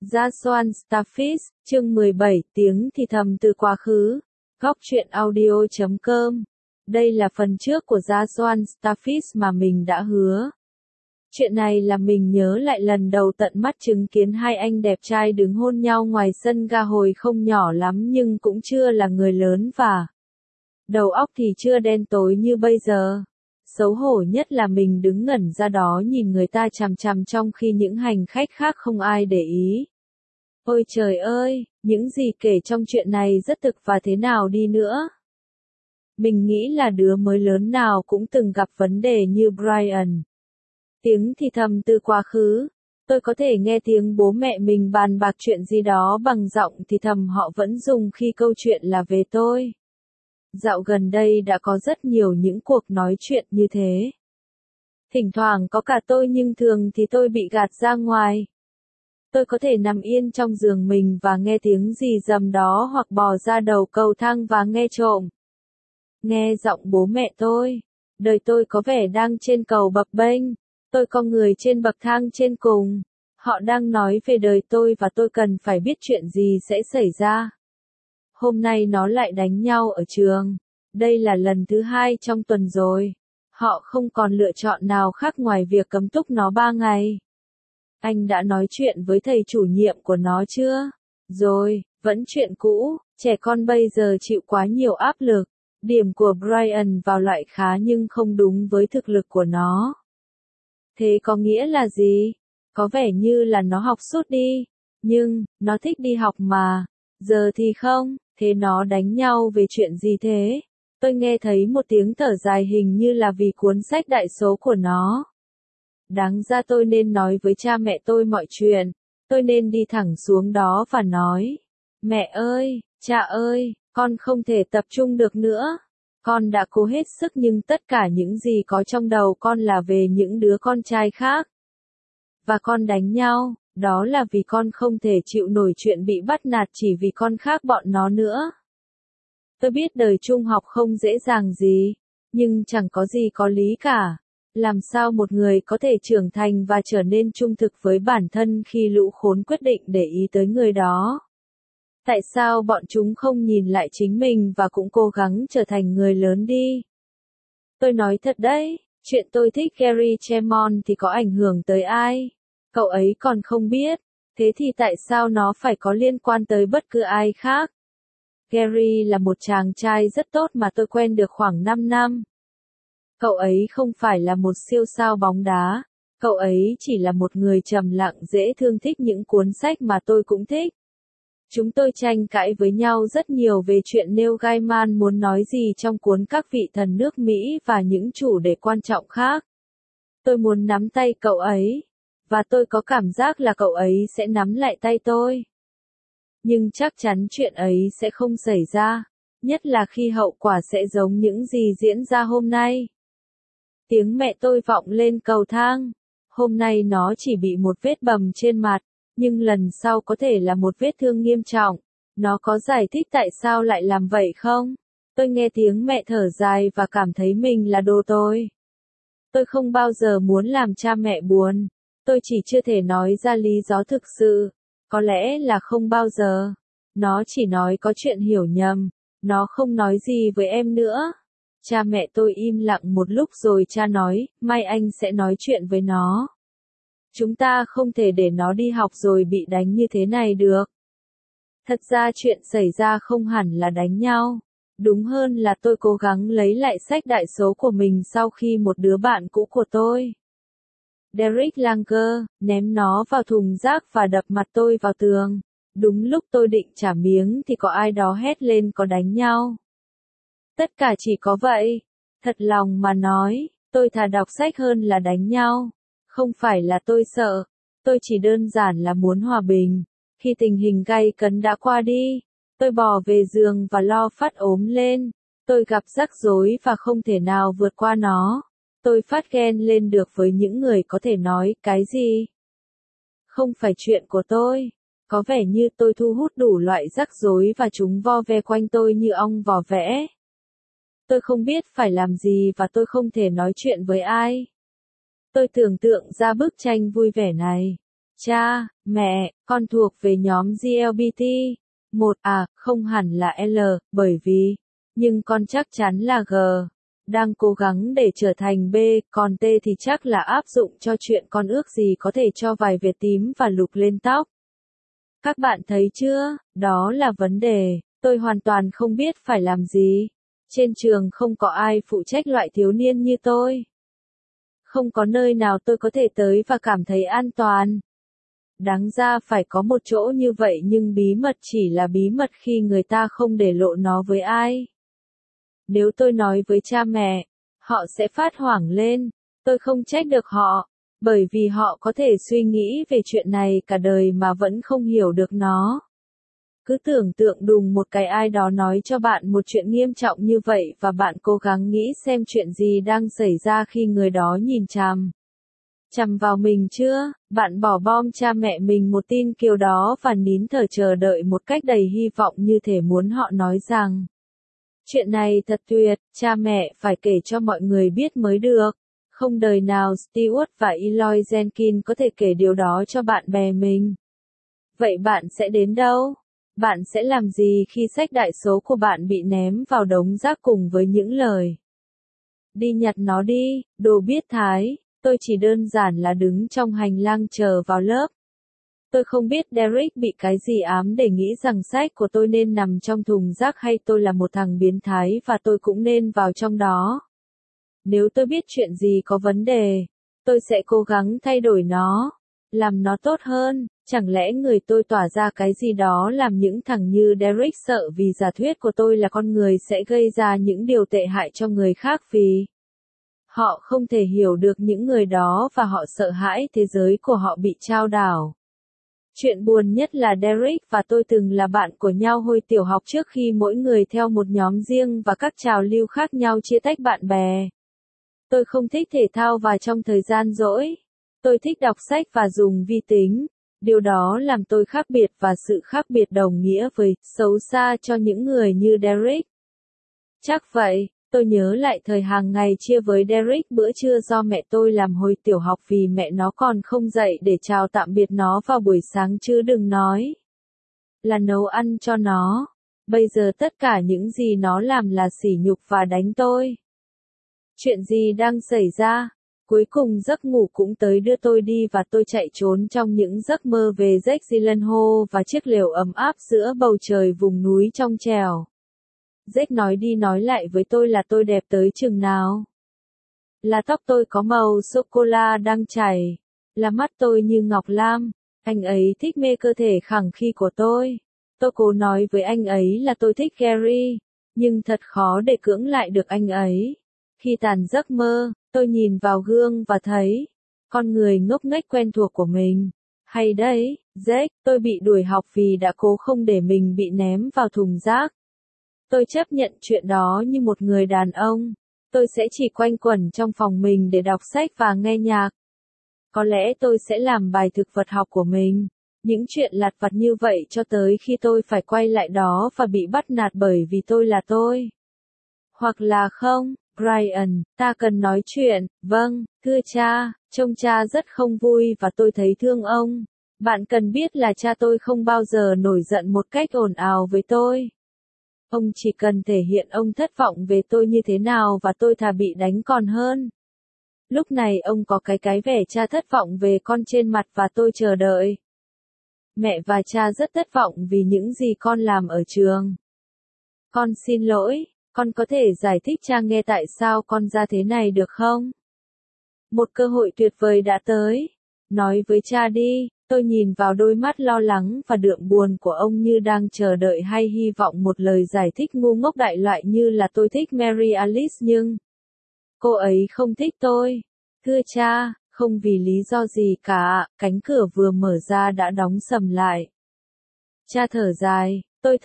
Jason Starfish, chương 17, tiếng thì thầm từ quá khứ. Góc truyện audio.com. Đây là phần trước của Jason Starfish mà mình đã hứa. Chuyện này là mình nhớ lại lần đầu tận mắt chứng kiến hai anh đẹp trai đứng hôn nhau ngoài sân ga hồi không nhỏ lắm nhưng cũng chưa là người lớn và đầu óc thì chưa đen tối như bây giờ. Xấu hổ nhất là mình đứng ngẩn ra đó nhìn người ta chằm chằm trong khi những hành khách khác không ai để ý. Ôi trời ơi, những gì kể trong chuyện này rất thực và thế nào đi nữa. Mình nghĩ là đứa mới lớn nào cũng từng gặp vấn đề như Brian. Tiếng thì thầm từ quá khứ. Tôi có thể nghe tiếng bố mẹ mình bàn bạc chuyện gì đó bằng giọng thì thầm họ vẫn dùng khi câu chuyện là về tôi. Dạo gần đây đã có rất nhiều những cuộc nói chuyện như thế. Thỉnh thoảng có cả tôi nhưng thường thì tôi bị gạt ra ngoài. Tôi có thể nằm yên trong giường mình và nghe tiếng gì rầm đó hoặc bò ra đầu cầu thang và nghe trộm. Nghe giọng bố mẹ tôi. Đời tôi có vẻ đang trên cầu bập bênh. Tôi có người trên bậc thang trên cùng. Họ đang nói về đời tôi và tôi cần phải biết chuyện gì sẽ xảy ra. Hôm nay nó lại đánh nhau ở trường. Đây là lần thứ 2 trong tuần rồi. Họ không còn lựa chọn nào khác ngoài việc cấm túc nó 3 ngày. Anh đã nói chuyện với thầy chủ nhiệm của nó chưa? Rồi, vẫn chuyện cũ, trẻ con bây giờ chịu quá nhiều áp lực. Điểm của Brian vào loại khá nhưng không đúng với thực lực của nó. Thế có nghĩa là gì? Có vẻ như là nó học sút đi. Nhưng, nó thích đi học mà. Giờ thì không, thế nó đánh nhau về chuyện gì thế? Tôi nghe thấy một tiếng thở dài hình như là vì cuốn sách đại số của nó. Đáng ra tôi nên nói với cha mẹ tôi mọi chuyện. Tôi nên đi thẳng xuống đó và nói. Mẹ ơi, cha ơi, con không thể tập trung được nữa. Con đã cố hết sức nhưng tất cả những gì có trong đầu con là về những đứa con trai khác. Và con đánh nhau, đó là vì con không thể chịu nổi chuyện bị bắt nạt chỉ vì con khác bọn nó nữa. Tôi biết đời trung học không dễ dàng gì, nhưng chẳng có gì có lý cả. Làm sao một người có thể trưởng thành và trở nên trung thực với bản thân khi lũ khốn quyết định để ý tới người đó? Tại sao bọn chúng không nhìn lại chính mình và cũng cố gắng trở thành người lớn đi? Tôi nói thật đấy, chuyện tôi thích Gary Chemon thì có ảnh hưởng tới ai? Cậu ấy còn không biết, thế thì tại sao nó phải có liên quan tới bất cứ ai khác? Gary là một chàng trai rất tốt mà tôi quen được khoảng 5 năm. Cậu ấy không phải là một siêu sao bóng đá, cậu ấy chỉ là một người trầm lặng dễ thương thích những cuốn sách mà tôi cũng thích. Chúng tôi tranh cãi với nhau rất nhiều về chuyện Neil Gaiman muốn nói gì trong cuốn Các vị thần nước Mỹ và những chủ đề quan trọng khác. Tôi muốn nắm tay cậu ấy, và tôi có cảm giác là cậu ấy sẽ nắm lại tay tôi. Nhưng chắc chắn chuyện ấy sẽ không xảy ra, nhất là khi hậu quả sẽ giống những gì diễn ra hôm nay. Tiếng mẹ tôi vọng lên cầu thang. Hôm nay nó chỉ bị một vết bầm trên mặt, nhưng lần sau có thể là một vết thương nghiêm trọng. Nó có giải thích tại sao lại làm vậy không? Tôi nghe tiếng mẹ thở dài và cảm thấy mình là đồ tôi. Tôi không bao giờ muốn làm cha mẹ buồn. Tôi chỉ chưa thể nói ra lý do thực sự. Có lẽ là không bao giờ. Nó chỉ nói có chuyện hiểu nhầm. Nó không nói gì với em nữa. Cha mẹ tôi im lặng một lúc rồi cha nói, mai anh sẽ nói chuyện với nó. Chúng ta không thể để nó đi học rồi bị đánh như thế này được. Thật ra chuyện xảy ra không hẳn là đánh nhau. Đúng hơn là tôi cố gắng lấy lại sách đại số của mình sau khi một đứa bạn cũ của tôi, Derek Langer, ném nó vào thùng rác và đập mặt tôi vào tường. Đúng lúc tôi định trả miếng thì có ai đó hét lên có đánh nhau. Tất cả chỉ có vậy. Thật lòng mà nói, tôi thà đọc sách hơn là đánh nhau. Không phải là tôi sợ, tôi chỉ đơn giản là muốn hòa bình. Khi tình hình gay cấn đã qua đi, tôi bò về giường và lo phát ốm lên. Tôi gặp rắc rối và không thể nào vượt qua nó. Tôi phát ghen lên được với những người có thể nói cái gì. Không phải chuyện của tôi. Có vẻ như tôi thu hút đủ loại rắc rối và chúng vo ve quanh tôi như ong vò vẽ. Tôi không biết phải làm gì và tôi không thể nói chuyện với ai. Tôi tưởng tượng ra bức tranh vui vẻ này. Cha, mẹ, con thuộc về nhóm GLBT. Một à, không hẳn là L, bởi vì, nhưng con chắc chắn là G. Đang cố gắng để trở thành B, còn T thì chắc là áp dụng cho chuyện con ước gì có thể cho vài vệt tím và lục lên tóc. Các bạn thấy chưa, đó là vấn đề, tôi hoàn toàn không biết phải làm gì. Trên trường không có ai phụ trách loại thiếu niên như tôi. Không có nơi nào tôi có thể tới và cảm thấy an toàn. Đáng ra phải có một chỗ như vậy nhưng bí mật chỉ là bí mật khi người ta không để lộ nó với ai. Nếu tôi nói với cha mẹ, họ sẽ phát hoảng lên, tôi không trách được họ, bởi vì họ có thể suy nghĩ về chuyện này cả đời mà vẫn không hiểu được nó. Cứ tưởng tượng đùng một cái ai đó nói cho bạn một chuyện nghiêm trọng như vậy và bạn cố gắng nghĩ xem chuyện gì đang xảy ra khi người đó nhìn chằm vào mình chưa, bạn bỏ bom cha mẹ mình một tin kiểu đó và nín thở chờ đợi một cách đầy hy vọng như thể muốn họ nói rằng chuyện này thật tuyệt, cha mẹ phải kể cho mọi người biết mới được. Không đời nào Stewart và Eloy Jenkins có thể kể điều đó cho bạn bè mình. Vậy bạn sẽ đến đâu? Bạn sẽ làm gì khi sách đại số của bạn bị ném vào đống rác cùng với những lời? Đi nhặt nó đi, đồ biết thái. Tôi chỉ đơn giản là đứng trong hành lang chờ vào lớp. Tôi không biết Derek bị cái gì ám để nghĩ rằng sách của tôi nên nằm trong thùng rác hay tôi là một thằng biến thái và tôi cũng nên vào trong đó. Nếu tôi biết chuyện gì có vấn đề, tôi sẽ cố gắng thay đổi nó, làm nó tốt hơn. Chẳng lẽ người tôi tỏa ra cái gì đó làm những thằng như Derek sợ vì giả thuyết của tôi là con người sẽ gây ra những điều tệ hại cho người khác vì họ không thể hiểu được những người đó và họ sợ hãi thế giới của họ bị trao đảo. Chuyện buồn nhất là Derek và tôi từng là bạn của nhau hồi tiểu học trước khi mỗi người theo một nhóm riêng và các trào lưu khác nhau chia tách bạn bè. Tôi không thích thể thao và trong thời gian rỗi, tôi thích đọc sách và dùng vi tính. Điều đó làm tôi khác biệt và sự khác biệt đồng nghĩa với xấu xa cho những người như Derek. Chắc vậy. Tôi nhớ lại thời hàng ngày chia với Derek bữa trưa do mẹ tôi làm hồi tiểu học vì mẹ nó còn không dậy để chào tạm biệt nó vào buổi sáng chứ đừng nói là nấu ăn cho nó. Bây giờ tất cả những gì nó làm là sỉ nhục và đánh tôi. Chuyện gì đang xảy ra? Cuối cùng giấc ngủ cũng tới đưa tôi đi và tôi chạy trốn trong những giấc mơ về Jake Gyllenhaal và chiếc lều ấm áp giữa bầu trời vùng núi trong trèo. Jake nói đi nói lại với tôi là tôi đẹp tới chừng nào. Là tóc tôi có màu sô-cô-la đang chảy. Là mắt tôi như ngọc lam. Anh ấy thích mê cơ thể khẳng khi của tôi. Tôi cố nói với anh ấy là tôi thích Gary. Nhưng thật khó để cưỡng lại được anh ấy. Khi tàn giấc mơ, tôi nhìn vào gương và thấy con người ngốc nghếch quen thuộc của mình. Hay đấy, Jake, tôi bị đuổi học vì đã cố không để mình bị ném vào thùng rác. Tôi chấp nhận chuyện đó như một người đàn ông. Tôi sẽ chỉ quanh quẩn trong phòng mình để đọc sách và nghe nhạc. Có lẽ tôi sẽ làm bài thực vật học của mình. Những chuyện lặt vặt như vậy cho tới khi tôi phải quay lại đó và bị bắt nạt bởi vì tôi là tôi. Hoặc là không, Brian, ta cần nói chuyện, vâng, thưa cha, trông cha rất không vui và tôi thấy thương ông. Bạn cần biết là cha tôi không bao giờ nổi giận một cách ồn ào với tôi. Ông chỉ cần thể hiện ông thất vọng về tôi như thế nào và tôi thà bị đánh còn hơn. Lúc này ông có cái vẻ cha thất vọng về con trên mặt và tôi chờ đợi. Mẹ và cha rất thất vọng vì những gì con làm ở trường. Con xin lỗi, con có thể giải thích cha nghe tại sao con ra thế này được không? Một cơ hội tuyệt vời đã tới. Nói với cha đi. Tôi nhìn vào đôi mắt lo lắng và đượm buồn của ông như đang chờ đợi hay hy vọng một lời giải thích ngu ngốc đại loại như là tôi thích Mary Alice nhưng cô ấy không thích tôi. Thưa cha, không vì lý do gì cả, cánh cửa vừa mở ra đã đóng sầm lại. Cha thở dài,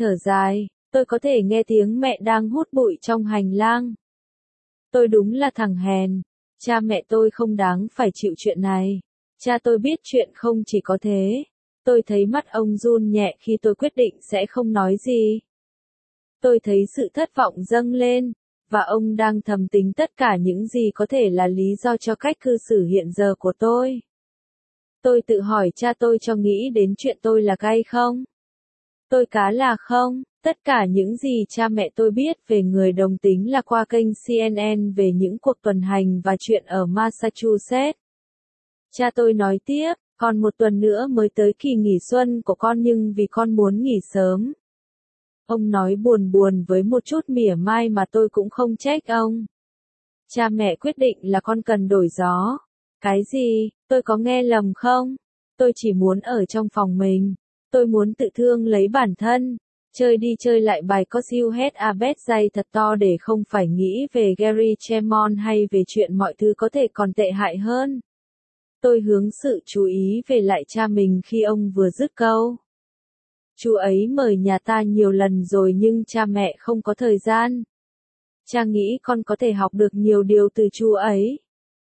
tôi có thể nghe tiếng mẹ đang hút bụi trong hành lang. Tôi đúng là thằng hèn, cha mẹ tôi không đáng phải chịu chuyện này. Cha tôi biết chuyện không chỉ có thế. Tôi thấy mắt ông run nhẹ khi tôi quyết định sẽ không nói gì. Tôi thấy sự thất vọng dâng lên, và ông đang thầm tính tất cả những gì có thể là lý do cho cách cư xử hiện giờ của tôi. Tôi tự hỏi cha tôi cho nghĩ đến chuyện tôi là gay không? Tôi cá là không? Tất cả những gì cha mẹ tôi biết về người đồng tính là qua kênh CNN về những cuộc tuần hành và chuyện ở Massachusetts. Cha tôi nói tiếp, còn một tuần nữa mới tới kỳ nghỉ xuân của con nhưng vì con muốn nghỉ sớm. Ông nói buồn buồn với một chút mỉa mai mà tôi cũng không trách ông. Cha mẹ quyết định là con cần đổi gió. Cái gì, tôi có nghe lầm không? Tôi chỉ muốn ở trong phòng mình. Tôi muốn tự thương lấy bản thân. Chơi đi chơi lại bài Cause You Had a Bad Day thật to để không phải nghĩ về Gary Chemon hay về chuyện mọi thứ có thể còn tệ hại hơn. Tôi hướng sự chú ý về lại cha mình khi ông vừa dứt câu. Chú ấy mời nhà ta nhiều lần rồi nhưng cha mẹ không có thời gian. Cha nghĩ con có thể học được nhiều điều từ chú ấy.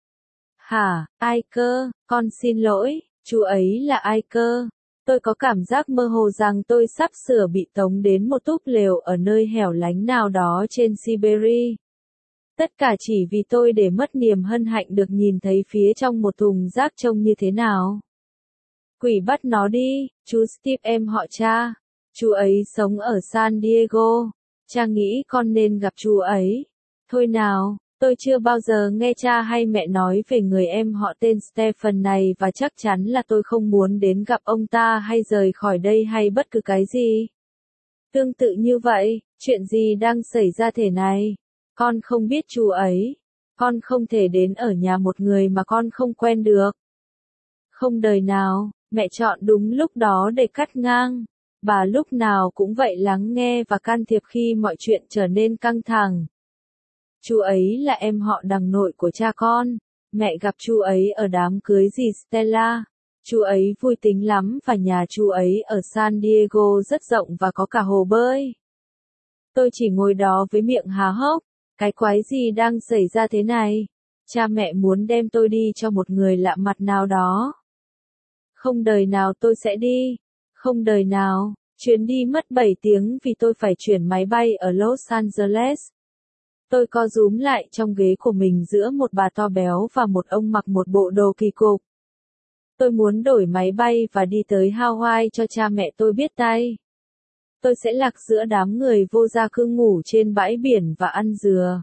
Hả, ai cơ, con xin lỗi, chú ấy là ai cơ? Tôi có cảm giác mơ hồ rằng tôi sắp sửa bị tống đến một túp lều ở nơi hẻo lánh nào đó trên Siberia. Tất cả chỉ vì tôi để mất niềm hân hạnh được nhìn thấy phía trong một thùng rác trông như thế nào. Quỷ bắt nó đi, chú Steve em họ cha. Chú ấy sống ở San Diego. Cha nghĩ con nên gặp chú ấy. Thôi nào, tôi chưa bao giờ nghe cha hay mẹ nói về người em họ tên Stephen này và chắc chắn là tôi không muốn đến gặp ông ta hay rời khỏi đây hay bất cứ cái gì. Tương tự như vậy, chuyện gì đang xảy ra thế này? Con không biết chú ấy. Con không thể đến ở nhà một người mà con không quen được. Không đời nào, mẹ chọn đúng lúc đó để cắt ngang. Bà lúc nào cũng vậy lắng nghe và can thiệp khi mọi chuyện trở nên căng thẳng. Chú ấy là em họ đằng nội của cha con. Mẹ gặp chú ấy ở đám cưới dì Stella. Chú ấy vui tính lắm và nhà chú ấy ở San Diego rất rộng và có cả hồ bơi. Tôi chỉ ngồi đó với miệng há hốc. Cái quái gì đang xảy ra thế này? Cha mẹ muốn đem tôi đi cho một người lạ mặt nào đó. Không đời nào tôi sẽ đi. Không đời nào. Chuyến đi mất 7 tiếng vì tôi phải chuyển máy bay ở Los Angeles. Tôi co rúm lại trong ghế của mình giữa một bà to béo và một ông mặc một bộ đồ kỳ cục. Tôi muốn đổi máy bay và đi tới Hawaii cho cha mẹ tôi biết tay. Tôi sẽ lạc giữa đám người vô gia cư ngủ trên bãi biển và ăn dừa.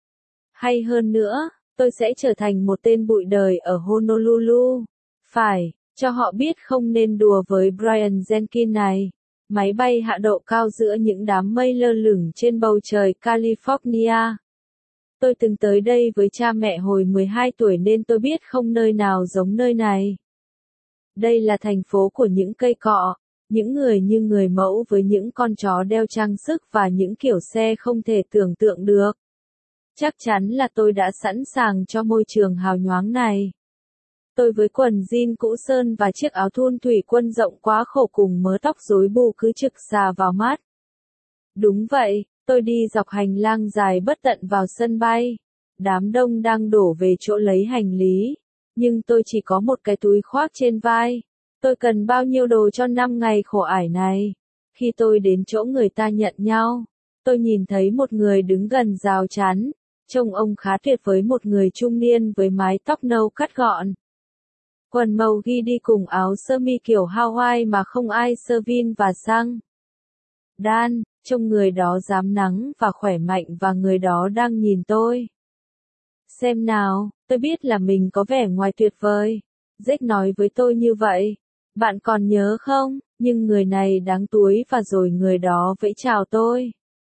Hay hơn nữa, tôi sẽ trở thành một tên bụi đời ở Honolulu. Phải, cho họ biết không nên đùa với Brian Jenkins này. Máy bay hạ độ cao giữa những đám mây lơ lửng trên bầu trời California. Tôi từng tới đây với cha mẹ hồi 12 tuổi nên tôi biết không nơi nào giống nơi này. Đây là thành phố của những cây cọ, những người như người mẫu với những con chó đeo trang sức và những kiểu xe không thể tưởng tượng được. Chắc chắn là tôi đã sẵn sàng cho môi trường hào nhoáng này. Tôi với quần jean cũ sơn và chiếc áo thun thủy quân rộng quá khổ cùng mớ tóc rối bù cứ trực xà vào mắt. Đúng vậy, tôi đi dọc hành lang dài bất tận vào sân bay. Đám đông đang đổ về chỗ lấy hành lý. Nhưng tôi chỉ có một cái túi khoác trên vai. Tôi cần bao nhiêu đồ cho 5 ngày khổ ải này? Khi tôi đến chỗ người ta nhận nhau, tôi nhìn thấy một người đứng gần rào chắn. Trông ông khá tuyệt với một người trung niên với mái tóc nâu cắt gọn. Quần màu ghi đi cùng áo sơ mi kiểu Hawaii mà không ai sơ vin và xăng. Dan, trông người đó dám nắng và khỏe mạnh và người đó đang nhìn tôi. Xem nào, tôi biết là mình có vẻ ngoài tuyệt vời. Jake nói với tôi như vậy. Bạn còn nhớ không, nhưng người này đáng túi và rồi người đó vẫy chào tôi.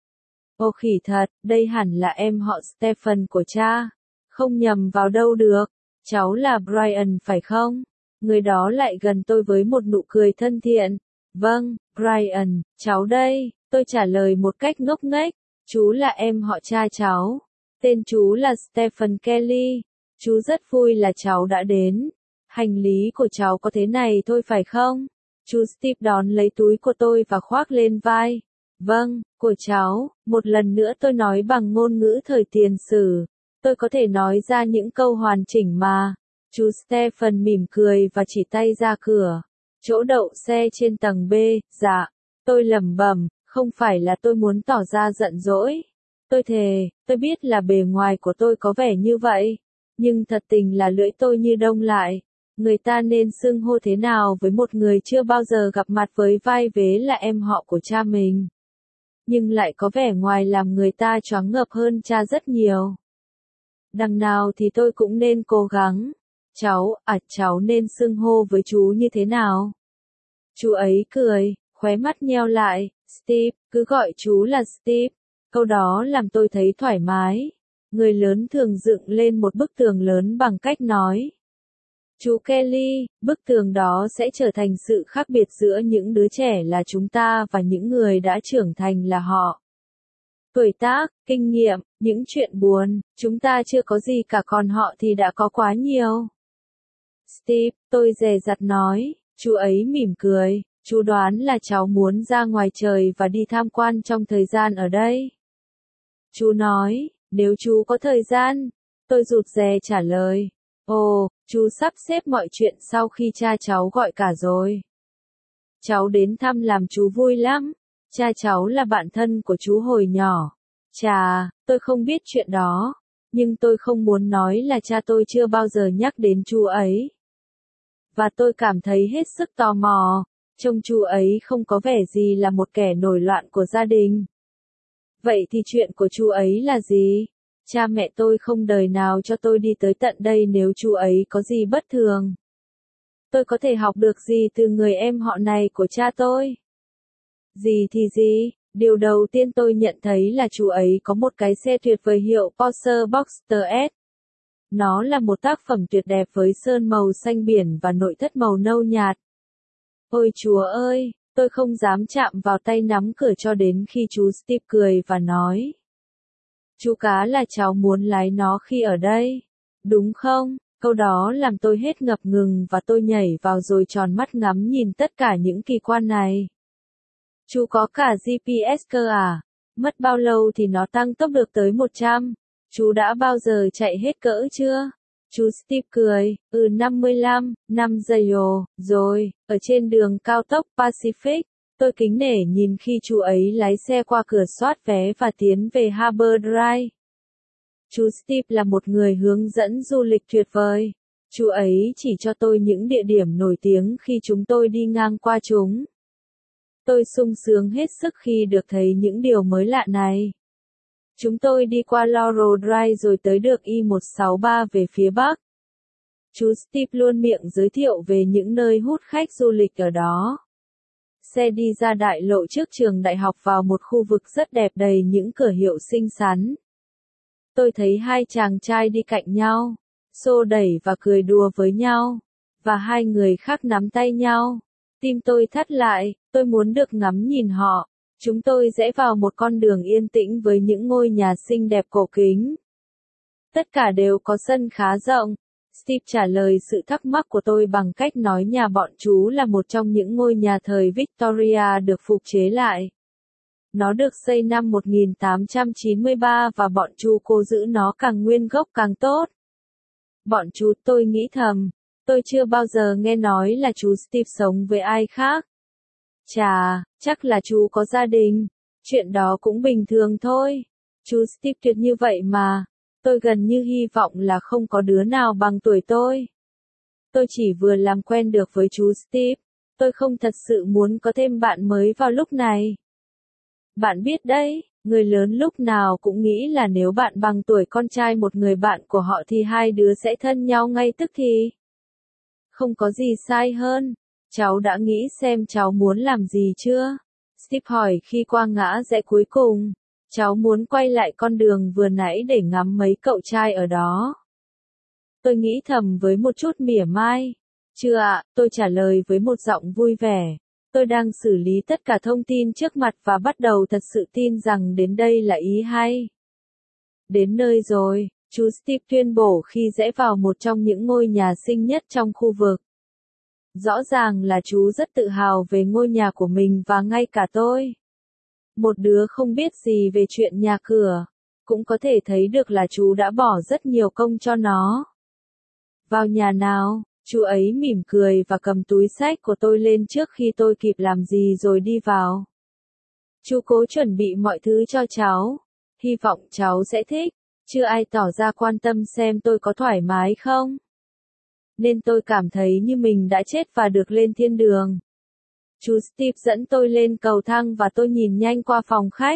Ô khỉ thật, đây hẳn là em họ Stephen của cha. Không nhầm vào đâu được. Cháu là Brian phải không? Người đó lại gần tôi với một nụ cười thân thiện. Vâng, Brian, cháu đây. Tôi trả lời một cách ngốc nghếch. Chú là em họ cha cháu. Tên chú là Stephen Kelly. Chú rất vui là cháu đã đến. Hành lý của cháu có thế này thôi phải không? Chú Steve đón lấy túi của tôi và khoác lên vai. Vâng, của cháu. Một lần nữa tôi nói bằng ngôn ngữ thời tiền sử. Tôi có thể nói ra những câu hoàn chỉnh mà. Chú Stephen mỉm cười và chỉ tay ra cửa. Chỗ đậu xe trên tầng B, dạ. Tôi lẩm bẩm, không phải là tôi muốn tỏ ra giận dỗi. Tôi thề, tôi biết là bề ngoài của tôi có vẻ như vậy. Nhưng thật tình là lưỡi tôi như đông lại. Người ta nên xưng hô thế nào với một người chưa bao giờ gặp mặt với vai vế là em họ của cha mình? Nhưng lại có vẻ ngoài làm người ta choáng ngợp hơn cha rất nhiều. Đằng nào thì tôi cũng nên cố gắng. Cháu nên xưng hô với chú như thế nào? Chú ấy cười, khóe mắt nheo lại, Steve, cứ gọi chú là Steve. Câu đó làm tôi thấy thoải mái. Người lớn thường dựng lên một bức tường lớn bằng cách nói. Chú Kelly, bức tường đó sẽ trở thành sự khác biệt giữa những đứa trẻ là chúng ta và những người đã trưởng thành là họ. Tuổi tác, kinh nghiệm, những chuyện buồn, chúng ta chưa có gì cả còn họ thì đã có quá nhiều. Steve, tôi dè dặt nói, chú ấy mỉm cười, chú đoán là cháu muốn ra ngoài trời và đi tham quan trong thời gian ở đây. Chú nói, nếu chú có thời gian, tôi rụt rè trả lời. Ồ, chú sắp xếp mọi chuyện sau khi cha cháu gọi cả rồi. Cháu đến thăm làm chú vui lắm. Cha cháu là bạn thân của chú hồi nhỏ. Chà, tôi không biết chuyện đó. Nhưng tôi không muốn nói là cha tôi chưa bao giờ nhắc đến chú ấy. Và tôi cảm thấy hết sức tò mò. Trông chú ấy không có vẻ gì là một kẻ nổi loạn của gia đình. Vậy thì chuyện của chú ấy là gì? Cha mẹ tôi không đời nào cho tôi đi tới tận đây nếu chú ấy có gì bất thường. Tôi có thể học được gì từ người em họ này của cha tôi? Gì thì gì, điều đầu tiên tôi nhận thấy là chú ấy có một cái xe tuyệt vời hiệu Porsche Boxster S. Nó là một tác phẩm tuyệt đẹp với sơn màu xanh biển và nội thất màu nâu nhạt. Ôi Chúa ơi, tôi không dám chạm vào tay nắm cửa cho đến khi chú Steve cười và nói. Chú cá là cháu muốn lái nó khi ở đây. Đúng không? Câu đó làm tôi hết ngập ngừng và tôi nhảy vào rồi tròn mắt ngắm nhìn tất cả những kỳ quan này. Chú có cả GPS cơ à? Mất bao lâu thì nó tăng tốc được tới 100? Chú đã bao giờ chạy hết cỡ chưa? Chú Steve cười, 5 giây rồi, ở trên đường cao tốc Pacific. Tôi kính nể nhìn khi chú ấy lái xe qua cửa soát vé và tiến về Harbor Drive. Chú Steve là một người hướng dẫn du lịch tuyệt vời. Chú ấy chỉ cho tôi những địa điểm nổi tiếng khi chúng tôi đi ngang qua chúng. Tôi sung sướng hết sức khi được thấy những điều mới lạ này. Chúng tôi đi qua Laurel Drive rồi tới được I-163 về phía bắc. Chú Steve luôn miệng giới thiệu về những nơi hút khách du lịch ở đó. Xe đi ra đại lộ trước trường đại học vào một khu vực rất đẹp đầy những cửa hiệu xinh xắn. Tôi thấy hai chàng trai đi cạnh nhau, xô đẩy và cười đùa với nhau, và hai người khác nắm tay nhau. Tim tôi thắt lại, tôi muốn được ngắm nhìn họ. Chúng tôi rẽ vào một con đường yên tĩnh với những ngôi nhà xinh đẹp cổ kính. Tất cả đều có sân khá rộng. Steve trả lời sự thắc mắc của tôi bằng cách nói nhà bọn chú là một trong những ngôi nhà thời Victoria được phục chế lại. Nó được xây năm 1893 và bọn chú cố giữ nó càng nguyên gốc càng tốt. Bọn chú, tôi nghĩ thầm, tôi chưa bao giờ nghe nói là chú Steve sống với ai khác. Chà, chắc là chú có gia đình. Chuyện đó cũng bình thường thôi. Chú Steve tuyệt như vậy mà. Tôi gần như hy vọng là không có đứa nào bằng tuổi tôi. Tôi chỉ vừa làm quen được với chú Steve. Tôi không thật sự muốn có thêm bạn mới vào lúc này. Bạn biết đấy, người lớn lúc nào cũng nghĩ là nếu bạn bằng tuổi con trai một người bạn của họ thì hai đứa sẽ thân nhau ngay tức thì. Không có gì sai hơn. Cháu đã nghĩ xem cháu muốn làm gì chưa? Steve hỏi khi qua ngã rẽ cuối cùng. Cháu muốn quay lại con đường vừa nãy để ngắm mấy cậu trai ở đó. Tôi nghĩ thầm với một chút mỉa mai. Chưa ạ, tôi trả lời với một giọng vui vẻ. Tôi đang xử lý tất cả thông tin trước mặt và bắt đầu thật sự tin rằng đến đây là ý hay. Đến nơi rồi, chú Steve tuyên bố khi rẽ vào một trong những ngôi nhà xinh nhất trong khu vực. Rõ ràng là chú rất tự hào về ngôi nhà của mình và ngay cả tôi. Một đứa không biết gì về chuyện nhà cửa, cũng có thể thấy được là chú đã bỏ rất nhiều công cho nó. Vào nhà nào, chú ấy mỉm cười và cầm túi xách của tôi lên trước khi tôi kịp làm gì rồi đi vào. Chú cố chuẩn bị mọi thứ cho cháu, hy vọng cháu sẽ thích, chưa ai tỏ ra quan tâm xem tôi có thoải mái không. nên tôi cảm thấy như mình đã chết và được lên thiên đường. Chú Steve dẫn tôi lên cầu thang và tôi nhìn nhanh qua phòng khách.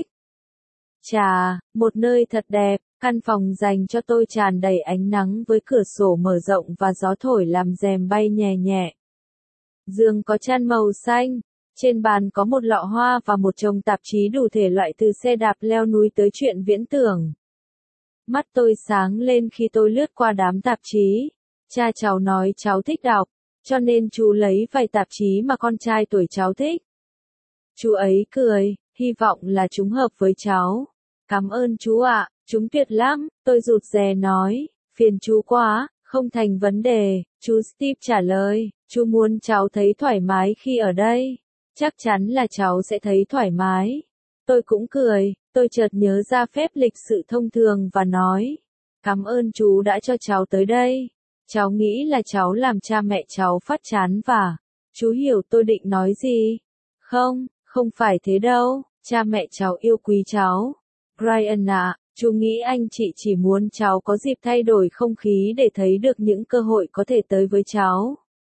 Chà, một nơi thật đẹp, căn phòng dành cho tôi tràn đầy ánh nắng với cửa sổ mở rộng và gió thổi làm rèm bay nhẹ nhẹ. Giường có chăn màu xanh, trên bàn có một lọ hoa và một chồng tạp chí đủ thể loại từ xe đạp leo núi tới truyện viễn tưởng. Mắt tôi sáng lên khi tôi lướt qua đám tạp chí. Cha cháu nói cháu thích đọc, cho nên chú lấy vài tạp chí mà con trai tuổi cháu thích. Chú ấy cười, hy vọng là chúng hợp với cháu. Cảm ơn chú ạ, chúng tuyệt lắm, tôi rụt rè nói, phiền chú quá, không thành vấn đề, chú Steve trả lời, chú muốn cháu thấy thoải mái khi ở đây. Chắc chắn là cháu sẽ thấy thoải mái. Tôi cũng cười, tôi chợt nhớ ra phép lịch sự thông thường và nói, cảm ơn chú đã cho cháu tới đây. Cháu nghĩ là cháu làm cha mẹ cháu phát chán và... Chú hiểu tôi định nói gì? Không, không phải thế đâu, cha mẹ cháu yêu quý cháu. Brian ạ, chú nghĩ anh chị chỉ muốn cháu có dịp thay đổi không khí để thấy được những cơ hội có thể tới với cháu.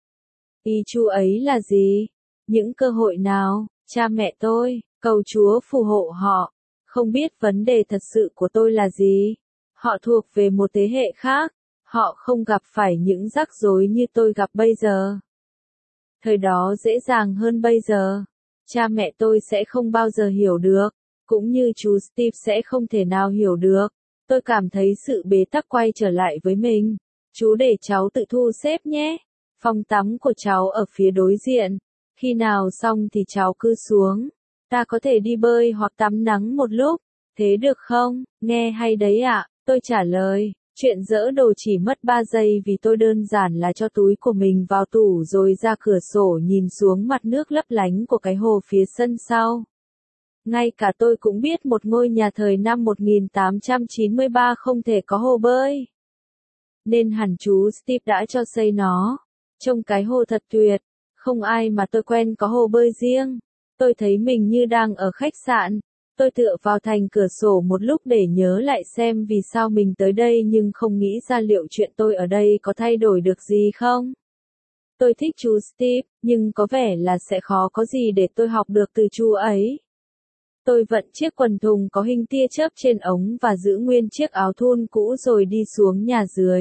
Ý chú ấy là gì? Những cơ hội nào? Cha mẹ tôi, cầu Chúa phù hộ họ. Không biết vấn đề thật sự của tôi là gì? Họ thuộc về một thế hệ khác. Họ không gặp phải những rắc rối như tôi gặp bây giờ. Thời đó dễ dàng hơn bây giờ. Cha mẹ tôi sẽ không bao giờ hiểu được, cũng như chú Steve sẽ không thể nào hiểu được. Tôi cảm thấy sự bế tắc quay trở lại với mình. Chú để cháu tự thu xếp nhé. Phòng tắm của cháu ở phía đối diện. Khi nào xong thì cháu cứ xuống. Ta có thể đi bơi hoặc tắm nắng một lúc. Thế được không? Nghe hay đấy ạ, tôi trả lời. Chuyện dỡ đồ chỉ mất 3 giây vì tôi đơn giản là cho túi của mình vào tủ rồi ra cửa sổ nhìn xuống mặt nước lấp lánh của cái hồ phía sân sau. Ngay cả tôi cũng biết một ngôi nhà thời năm 1893 không thể có hồ bơi. Nên hẳn chú Steve đã cho xây nó. Trông cái hồ thật tuyệt. Không ai mà tôi quen có hồ bơi riêng. Tôi thấy mình như đang ở khách sạn. Tôi tựa vào thành cửa sổ một lúc để nhớ lại xem vì sao mình tới đây nhưng không nghĩ ra liệu chuyện tôi ở đây có thay đổi được gì không. Tôi thích chú Steve, nhưng có vẻ là sẽ khó có gì để tôi học được từ chú ấy. Tôi vận chiếc quần thùng có hình tia chớp trên ống và giữ nguyên chiếc áo thun cũ rồi đi xuống nhà dưới.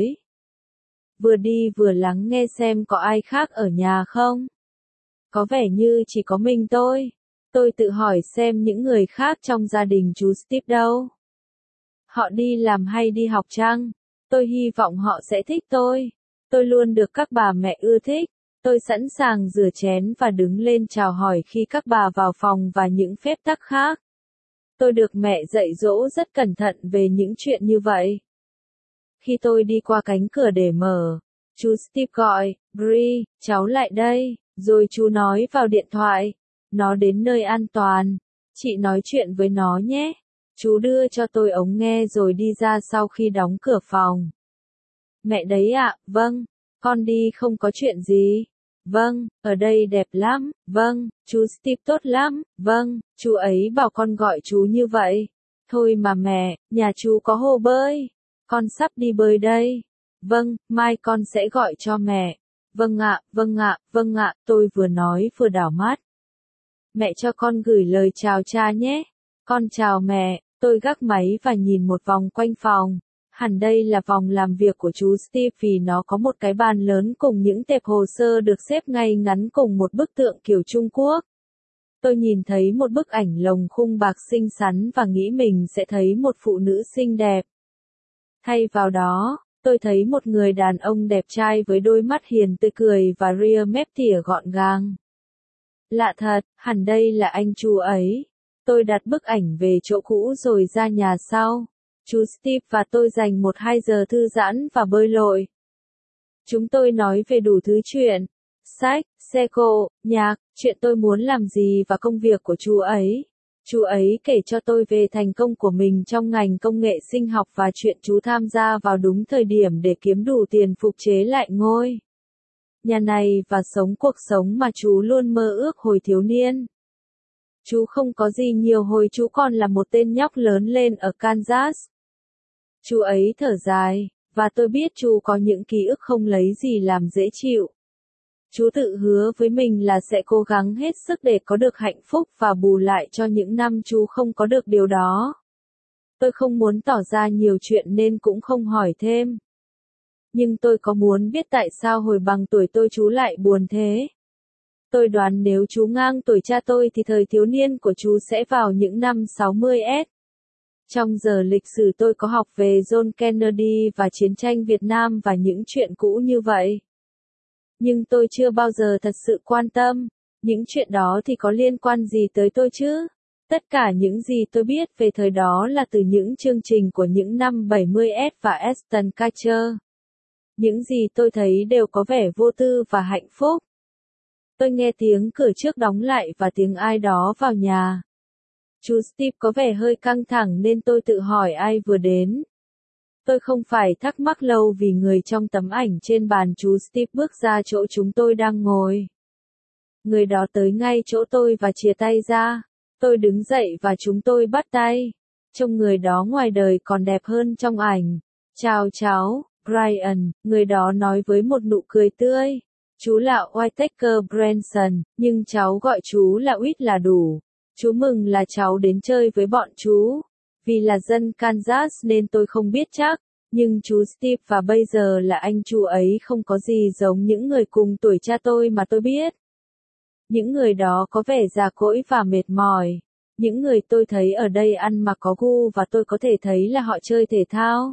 Vừa đi vừa lắng nghe xem có ai khác ở nhà không. Có vẻ như chỉ có mình tôi. Tôi tự hỏi xem những người khác trong gia đình chú Steve đâu. Họ đi làm hay đi học chăng? Tôi hy vọng họ sẽ thích tôi. Tôi luôn được các bà mẹ ưa thích. Tôi sẵn sàng rửa chén và đứng lên chào hỏi khi các bà vào phòng và những phép tắc khác. Tôi được mẹ dạy dỗ rất cẩn thận về những chuyện như vậy. Khi tôi đi qua cánh cửa để mở, chú Steve gọi, Bri, cháu lại đây, rồi chú nói vào điện thoại. Nó đến nơi an toàn. Chị nói chuyện với nó nhé. Chú đưa cho tôi ống nghe rồi đi ra sau khi đóng cửa phòng. Mẹ đấy ạ, vâng. Con đi không có chuyện gì. Vâng, ở đây đẹp lắm. Vâng, chú Steve tốt lắm. Vâng, chú ấy bảo con gọi chú như vậy. Thôi mà mẹ, nhà chú có hồ bơi. Con sắp đi bơi đây. Vâng, mai con sẽ gọi cho mẹ. Vâng ạ, vâng ạ, vâng ạ, tôi vừa nói vừa đảo mắt. Mẹ cho con gửi lời chào cha nhé. Con chào mẹ, tôi gác máy và nhìn một vòng quanh phòng. Hẳn đây là phòng làm việc của chú Steve vì nó có một cái bàn lớn cùng những tệp hồ sơ được xếp ngay ngắn cùng một bức tượng kiểu Trung Quốc. Tôi nhìn thấy một bức ảnh lồng khung bạc xinh xắn và nghĩ mình sẽ thấy một phụ nữ xinh đẹp. Thay vào đó, tôi thấy một người đàn ông đẹp trai với đôi mắt hiền tươi cười và ria mép tỉa gọn gàng. Lạ thật, hẳn đây là anh chú ấy. Tôi đặt bức ảnh về chỗ cũ rồi ra nhà sau. Chú Steve và tôi dành 1-2 giờ thư giãn và bơi lội. Chúng tôi nói về đủ thứ chuyện. Sách, xe cộ, nhạc, chuyện tôi muốn làm gì và công việc của chú ấy. Chú ấy kể cho tôi về thành công của mình trong ngành công nghệ sinh học và chuyện chú tham gia vào đúng thời điểm để kiếm đủ tiền phục chế lại ngôi nhà này và sống cuộc sống mà chú luôn mơ ước hồi thiếu niên. Chú không có gì nhiều hồi chú còn là một tên nhóc lớn lên ở Kansas. Chú ấy thở dài, Và tôi biết chú có những ký ức không lấy gì làm dễ chịu. Chú tự hứa với mình là sẽ cố gắng hết sức để có được hạnh phúc và bù lại cho những năm chú không có được điều đó. Tôi không muốn tỏ ra nhiều chuyện nên cũng không hỏi thêm. Nhưng tôi có muốn biết tại sao hồi bằng tuổi tôi chú lại buồn thế. Tôi đoán nếu chú ngang tuổi cha tôi thì thời thiếu niên của chú sẽ vào những năm 60s. Trong giờ lịch sử tôi có học về John Kennedy và chiến tranh Việt Nam và những chuyện cũ như vậy. Nhưng tôi chưa bao giờ thật sự quan tâm, những chuyện đó thì có liên quan gì tới tôi chứ? Tất cả những gì tôi biết về thời đó là từ những chương trình của những năm 70s và Ashton Kutcher. Những gì tôi thấy đều có vẻ vô tư và hạnh phúc. Tôi nghe tiếng cửa trước đóng lại và tiếng ai đó vào nhà. Chú Steve có vẻ hơi căng thẳng nên tôi tự hỏi ai vừa đến. Tôi không phải thắc mắc lâu vì người trong tấm ảnh trên bàn chú Steve bước ra chỗ chúng tôi đang ngồi. Người đó tới ngay chỗ tôi và chìa tay ra. Tôi đứng dậy và chúng tôi bắt tay. Trông người đó ngoài đời còn đẹp hơn trong ảnh. Chào cháu, Brian, người đó nói với một nụ cười tươi. Chú là Whittaker Branson, nhưng cháu gọi chú là Whit là đủ. Chú mừng là cháu đến chơi với bọn chú. Vì là dân Kansas nên tôi không biết chắc, nhưng chú Steve và bây giờ là anh chú ấy không có gì giống những người cùng tuổi cha tôi mà tôi biết. Những người đó có vẻ già cỗi và mệt mỏi. Những người tôi thấy ở đây ăn mặc có gu và tôi có thể thấy là họ chơi thể thao.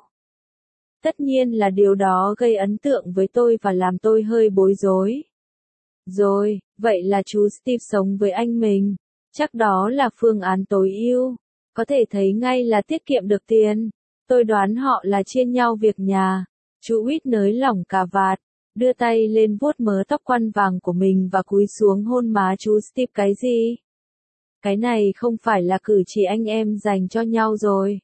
Tất nhiên là điều đó gây ấn tượng với tôi và làm tôi hơi bối rối. Rồi, vậy là chú Steve sống với anh mình. Chắc đó là phương án tối ưu. Có thể thấy ngay là tiết kiệm được tiền. Tôi đoán họ là chia nhau việc nhà. Chú Whit nới lỏng cà vạt, đưa tay lên vuốt mớ tóc quăn vàng của mình và cúi xuống hôn má chú Steve. Cái gì? Cái này không phải là cử chỉ anh em dành cho nhau rồi.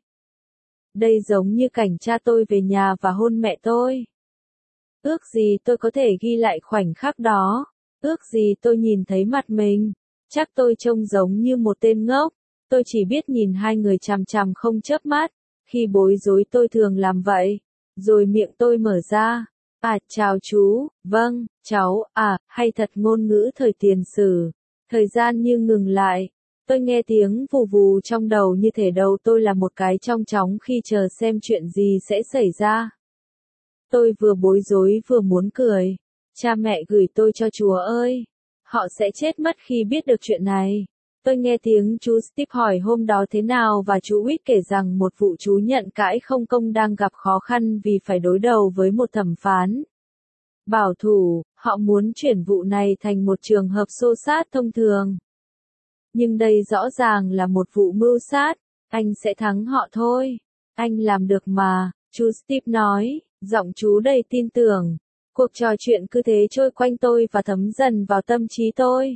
Đây giống như cảnh cha tôi về nhà và hôn mẹ tôi. Ước gì tôi có thể ghi lại khoảnh khắc đó. Ước gì tôi nhìn thấy mặt mình. Chắc tôi trông giống như một tên ngốc. Tôi chỉ biết nhìn hai người chằm chằm không chớp mắt. Khi bối rối tôi thường làm vậy. Rồi miệng tôi mở ra. À, chào chú, vâng, cháu, hay thật ngôn ngữ thời tiền sử. Thời gian như ngừng lại. Tôi nghe tiếng vù vù trong đầu như thể đầu tôi là một cái trong chóng khi chờ xem chuyện gì sẽ xảy ra. Tôi vừa bối rối vừa muốn cười. Cha mẹ gửi tôi cho Chúa ơi. Họ sẽ chết mất khi biết được chuyện này. Tôi nghe tiếng chú Steve hỏi hôm đó thế nào và chú Whit kể rằng một vụ chú nhận cãi không công đang gặp khó khăn vì phải đối đầu với một thẩm phán bảo thủ. Họ muốn chuyển vụ này thành một trường hợp xô xát thông thường. Nhưng đây rõ ràng là một vụ mưu sát. Anh sẽ thắng họ thôi. Anh làm được mà, chú Steve nói, giọng chú đầy tin tưởng. Cuộc trò chuyện cứ thế trôi quanh tôi và thấm dần vào tâm trí tôi.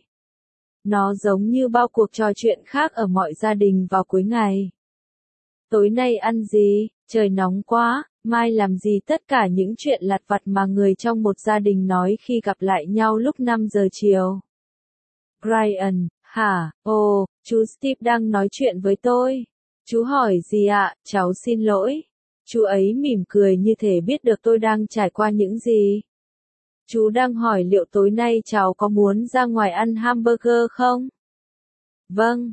Nó giống như bao cuộc trò chuyện khác ở mọi gia đình vào cuối ngày. Tối nay ăn gì? Trời nóng quá, mai làm gì? Tất cả những chuyện lặt vặt mà người trong một gia đình nói khi gặp lại nhau lúc 5 giờ chiều. Brian, hả? Ồ, chú Steve đang nói chuyện với tôi. Chú hỏi gì ạ? Cháu xin lỗi. Chú ấy mỉm cười như thể biết được tôi đang trải qua những gì. Chú đang hỏi liệu tối nay cháu có muốn ra ngoài ăn hamburger không? Vâng,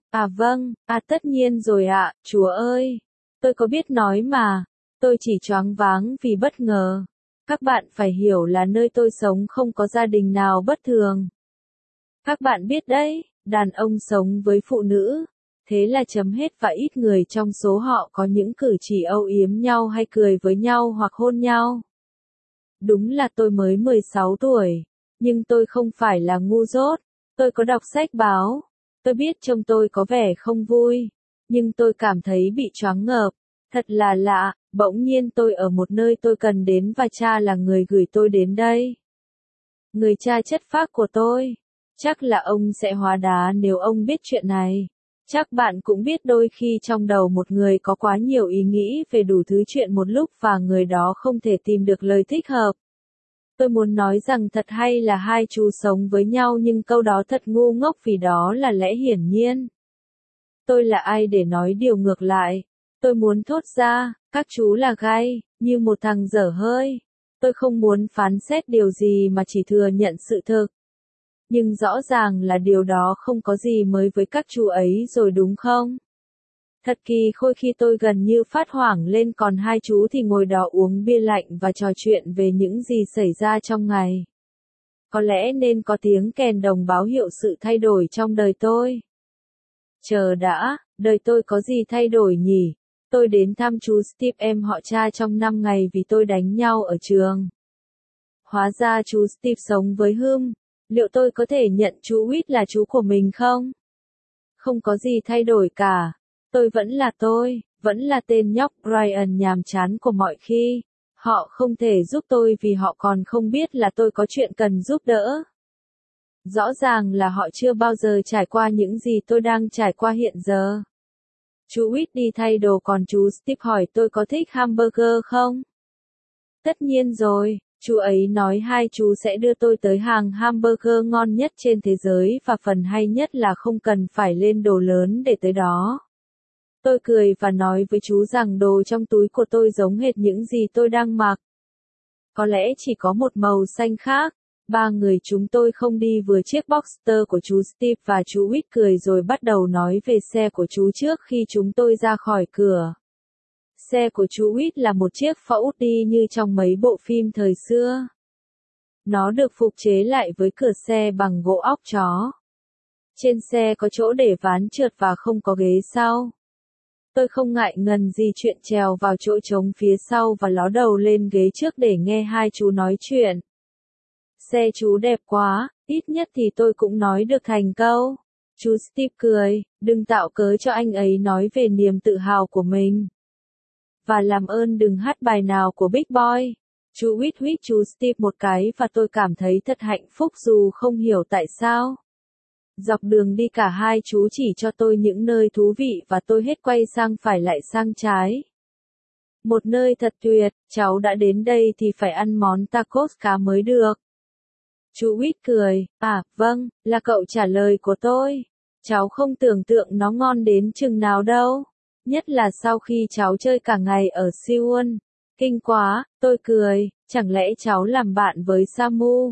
tất nhiên rồi ạ, Chúa ơi. Tôi có biết nói mà. Tôi chỉ choáng váng vì bất ngờ. Các bạn phải hiểu là nơi tôi sống không có gia đình nào bất thường. Các bạn biết đấy, đàn ông sống với phụ nữ. Thế là chấm hết và ít người trong số họ có những cử chỉ âu yếm nhau hay cười với nhau hoặc hôn nhau. Đúng là tôi mới 16 tuổi, nhưng tôi không phải là ngu dốt. Tôi có đọc sách báo. Tôi biết trông tôi có vẻ không vui, nhưng tôi cảm thấy bị choáng ngợp. Thật là lạ, bỗng nhiên tôi ở một nơi tôi cần đến và cha là người gửi tôi đến đây. Người cha chất phác của tôi. Chắc là ông sẽ hóa đá nếu ông biết chuyện này. Chắc bạn cũng biết đôi khi trong đầu một người có quá nhiều ý nghĩ về đủ thứ chuyện một lúc và người đó không thể tìm được lời thích hợp. Tôi muốn nói rằng thật hay là hai chú sống với nhau nhưng câu đó thật ngu ngốc vì đó là lẽ hiển nhiên. Tôi là ai để nói điều ngược lại? Tôi muốn thốt ra, Các chú là gay, như một thằng dở hơi. Tôi không muốn phán xét điều gì mà chỉ thừa nhận sự thực. Nhưng rõ ràng là điều đó không có gì mới với các chú ấy rồi đúng không? Thật kỳ khôi khi tôi gần như phát hoảng lên còn hai chú thì ngồi đó uống bia lạnh và trò chuyện về những gì xảy ra trong ngày. Có lẽ nên có tiếng kèn đồng báo hiệu sự thay đổi trong đời tôi. Chờ đã, đời tôi có gì thay đổi nhỉ? Tôi đến thăm chú Steve em họ cha trong 5 ngày vì tôi đánh nhau ở trường. Hóa ra chú Steve sống với Hum. Liệu tôi có thể nhận chú Whit là chú của mình không? Không có gì thay đổi cả. Tôi vẫn là tên nhóc Brian nhàm chán của mọi khi. Họ không thể giúp tôi vì họ còn không biết là tôi có chuyện cần giúp đỡ. Rõ ràng là họ chưa bao giờ trải qua những gì tôi đang trải qua hiện giờ. Chú Whit đi thay đồ còn chú Steve hỏi tôi có thích hamburger không? Tất nhiên rồi, chú ấy nói hai chú sẽ đưa tôi tới hàng hamburger ngon nhất trên thế giới và phần hay nhất là không cần phải lên đồ lớn để tới đó. Tôi cười và nói với chú rằng đồ trong túi của tôi giống hệt những gì tôi đang mặc. Có lẽ chỉ có một màu xanh khác. Ba người chúng tôi không đi vừa chiếc Boxster của chú Steve và chú Whit cười rồi bắt đầu nói về xe của chú trước khi chúng tôi ra khỏi cửa. Xe của chú Whit là một chiếc Ford Audi như trong mấy bộ phim thời xưa. Nó được phục chế lại với cửa xe bằng gỗ óc chó. Trên xe có chỗ để ván trượt và không có ghế sau. Tôi không ngại ngần gì chuyện trèo vào chỗ trống phía sau và ló đầu lên ghế trước để nghe hai chú nói chuyện. Xe chú đẹp quá, ít nhất thì tôi cũng nói được thành câu. Chú Steve cười, đừng tạo cớ cho anh ấy nói về niềm tự hào của mình. Và làm ơn đừng hát bài nào của Big Boy. Chú Whit huýt chú Steve một cái và tôi cảm thấy thật hạnh phúc dù không hiểu tại sao. Dọc đường đi cả hai chú chỉ cho tôi những nơi thú vị và tôi hết quay sang phải lại sang trái. Một nơi thật tuyệt, cháu đã đến đây thì phải ăn món tacos cá mới được. Chú Whit cười, vâng, là cậu trả lời của tôi. Cháu không tưởng tượng nó ngon đến chừng nào đâu. Nhất là sau khi cháu chơi cả ngày ở Seoul. Kinh quá, tôi cười, chẳng lẽ cháu làm bạn với Samu?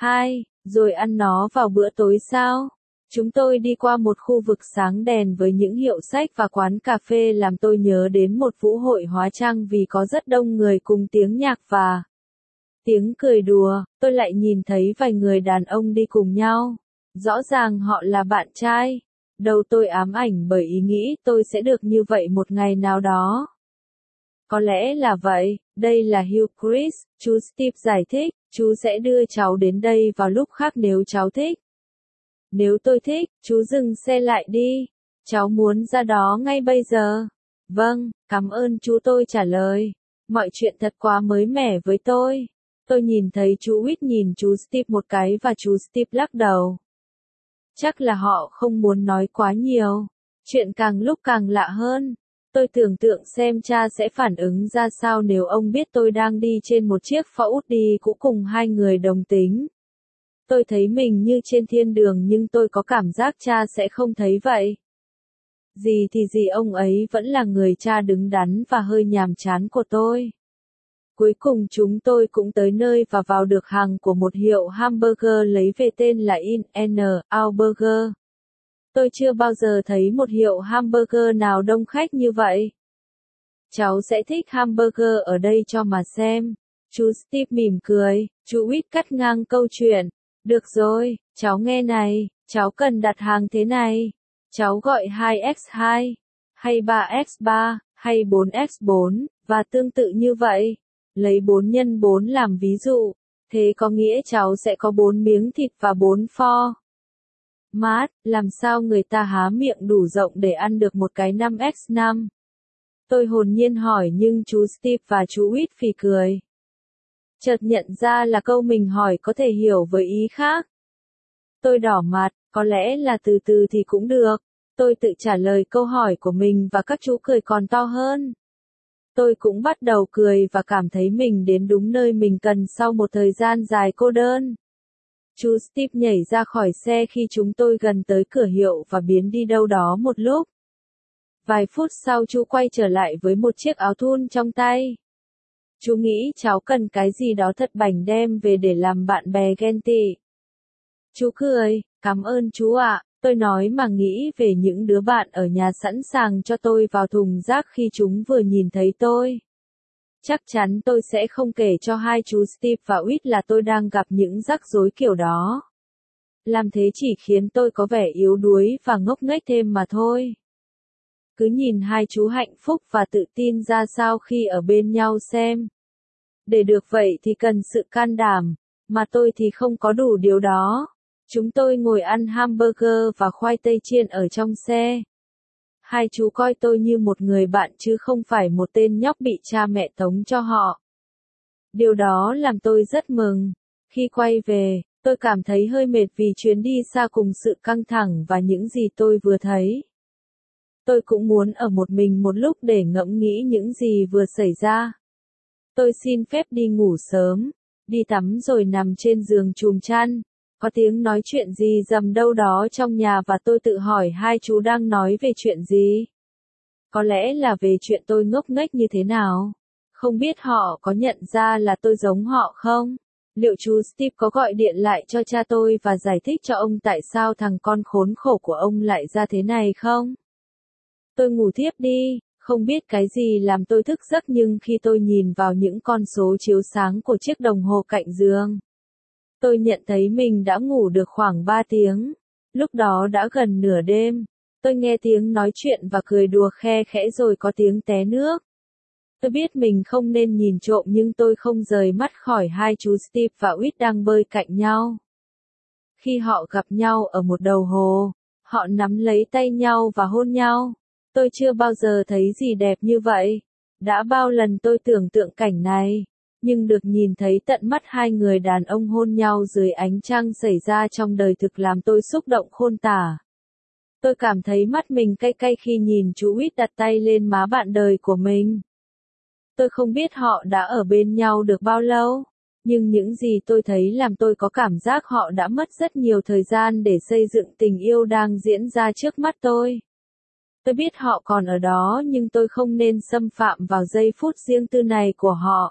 Rồi ăn nó vào bữa tối sao? Chúng tôi đi qua một khu vực sáng đèn với những hiệu sách và quán cà phê làm tôi nhớ đến một vũ hội hóa trang vì có rất đông người cùng tiếng nhạc và tiếng cười đùa. Tôi lại nhìn thấy vài người đàn ông đi cùng nhau. Rõ ràng họ là bạn trai. Đầu tôi ám ảnh bởi ý nghĩ tôi sẽ được như vậy một ngày nào đó. Có lẽ là vậy, đây là Hugh Chris, chú Steve giải thích, chú sẽ đưa cháu đến đây vào lúc khác nếu cháu thích. Nếu tôi thích, chú dừng xe lại đi. Cháu muốn ra đó ngay bây giờ. Vâng, cảm ơn chú, tôi trả lời. Mọi chuyện thật quá mới mẻ với tôi. Tôi nhìn thấy chú Whit nhìn chú Steve một cái và chú Steve lắc đầu. Chắc là họ không muốn nói quá nhiều. Chuyện càng lúc càng lạ hơn. Tôi tưởng tượng xem cha sẽ phản ứng ra sao nếu ông biết tôi đang đi trên một chiếc Ford Audi cũ cùng hai người đồng tính. Tôi thấy mình như trên thiên đường nhưng tôi có cảm giác cha sẽ không thấy vậy. Gì thì gì, ông ấy vẫn là người cha đứng đắn và hơi nhàm chán của tôi. Cuối cùng chúng tôi cũng tới nơi và vào được hàng của một hiệu hamburger lấy về tên là In-N-Out Burger. Tôi chưa bao giờ thấy một hiệu hamburger nào đông khách như vậy. Cháu sẽ thích hamburger ở đây cho mà xem. Chú Steve mỉm cười, chú Whit cắt ngang câu chuyện. Được rồi, cháu nghe này, cháu cần đặt hàng thế này. Cháu gọi 2x2, hay 3x3, hay 4x4, và tương tự như vậy. Lấy 4 x 4 làm ví dụ. Thế có nghĩa cháu sẽ có 4 miếng thịt và 4 pho. Mát, làm sao người ta há miệng đủ rộng để ăn được một cái 5x5? Tôi hồn nhiên hỏi nhưng chú Steve và chú Whit phì cười. Chợt nhận ra là câu mình hỏi có thể hiểu với ý khác. Tôi đỏ mặt, có lẽ là từ từ thì cũng được. Tôi tự trả lời câu hỏi của mình và các chú cười còn to hơn. Tôi cũng bắt đầu cười và cảm thấy mình đến đúng nơi mình cần sau một thời gian dài cô đơn. Chú Steve nhảy ra khỏi xe khi chúng tôi gần tới cửa hiệu và biến đi đâu đó một lúc. Vài phút sau chú quay trở lại với một chiếc áo thun trong tay. Chú nghĩ cháu cần cái gì đó thật bảnh đem về để làm bạn bè ghen tị. Chú cười, cảm ơn chú ạ, tôi nói mà nghĩ về những đứa bạn ở nhà sẵn sàng cho tôi vào thùng rác khi chúng vừa nhìn thấy tôi. Chắc chắn tôi sẽ không kể cho hai chú Steve và Whit là tôi đang gặp những rắc rối kiểu đó. Làm thế chỉ khiến tôi có vẻ yếu đuối và ngốc nghếch thêm mà thôi. Cứ nhìn hai chú hạnh phúc và tự tin ra sao khi ở bên nhau xem. Để được vậy thì cần sự can đảm, mà tôi thì không có đủ điều đó. Chúng tôi ngồi ăn hamburger và khoai tây chiên ở trong xe. Hai chú coi tôi như một người bạn chứ không phải một tên nhóc bị cha mẹ tống cho họ. Điều đó làm tôi rất mừng. Khi quay về, tôi cảm thấy hơi mệt vì chuyến đi xa cùng sự căng thẳng và những gì tôi vừa thấy. Tôi cũng muốn ở một mình một lúc để ngẫm nghĩ những gì vừa xảy ra. Tôi xin phép đi ngủ sớm, đi tắm rồi nằm trên giường chùm chăn. Có tiếng nói chuyện gì rầm đâu đó trong nhà và tôi tự hỏi hai chú đang nói về chuyện gì. Có lẽ là về chuyện tôi ngốc nghếch như thế nào. Không biết họ có nhận ra là tôi giống họ không? Liệu chú Steve có gọi điện lại cho cha tôi và giải thích cho ông tại sao thằng con khốn khổ của ông lại ra thế này không? Tôi ngủ thiếp đi, không biết cái gì làm tôi thức giấc nhưng khi tôi nhìn vào những con số chiếu sáng của chiếc đồng hồ cạnh giường, tôi nhận thấy mình đã ngủ được khoảng 3 tiếng. Lúc đó đã gần nửa đêm. Tôi nghe tiếng nói chuyện và cười đùa khe khẽ rồi có tiếng té nước. Tôi biết mình không nên nhìn trộm nhưng tôi không rời mắt khỏi hai chú Steve và Whit đang bơi cạnh nhau. Khi họ gặp nhau ở một đầu hồ, họ nắm lấy tay nhau và hôn nhau. Tôi chưa bao giờ thấy gì đẹp như vậy. Đã bao lần tôi tưởng tượng cảnh này, nhưng được nhìn thấy tận mắt hai người đàn ông hôn nhau dưới ánh trăng xảy ra trong đời thực làm tôi xúc động khôn tả. Tôi cảm thấy mắt mình cay cay khi nhìn chú Whit đặt tay lên má bạn đời của mình. Tôi không biết họ đã ở bên nhau được bao lâu, nhưng những gì tôi thấy làm tôi có cảm giác họ đã mất rất nhiều thời gian để xây dựng tình yêu đang diễn ra trước mắt tôi. Tôi biết họ còn ở đó nhưng tôi không nên xâm phạm vào giây phút riêng tư này của họ.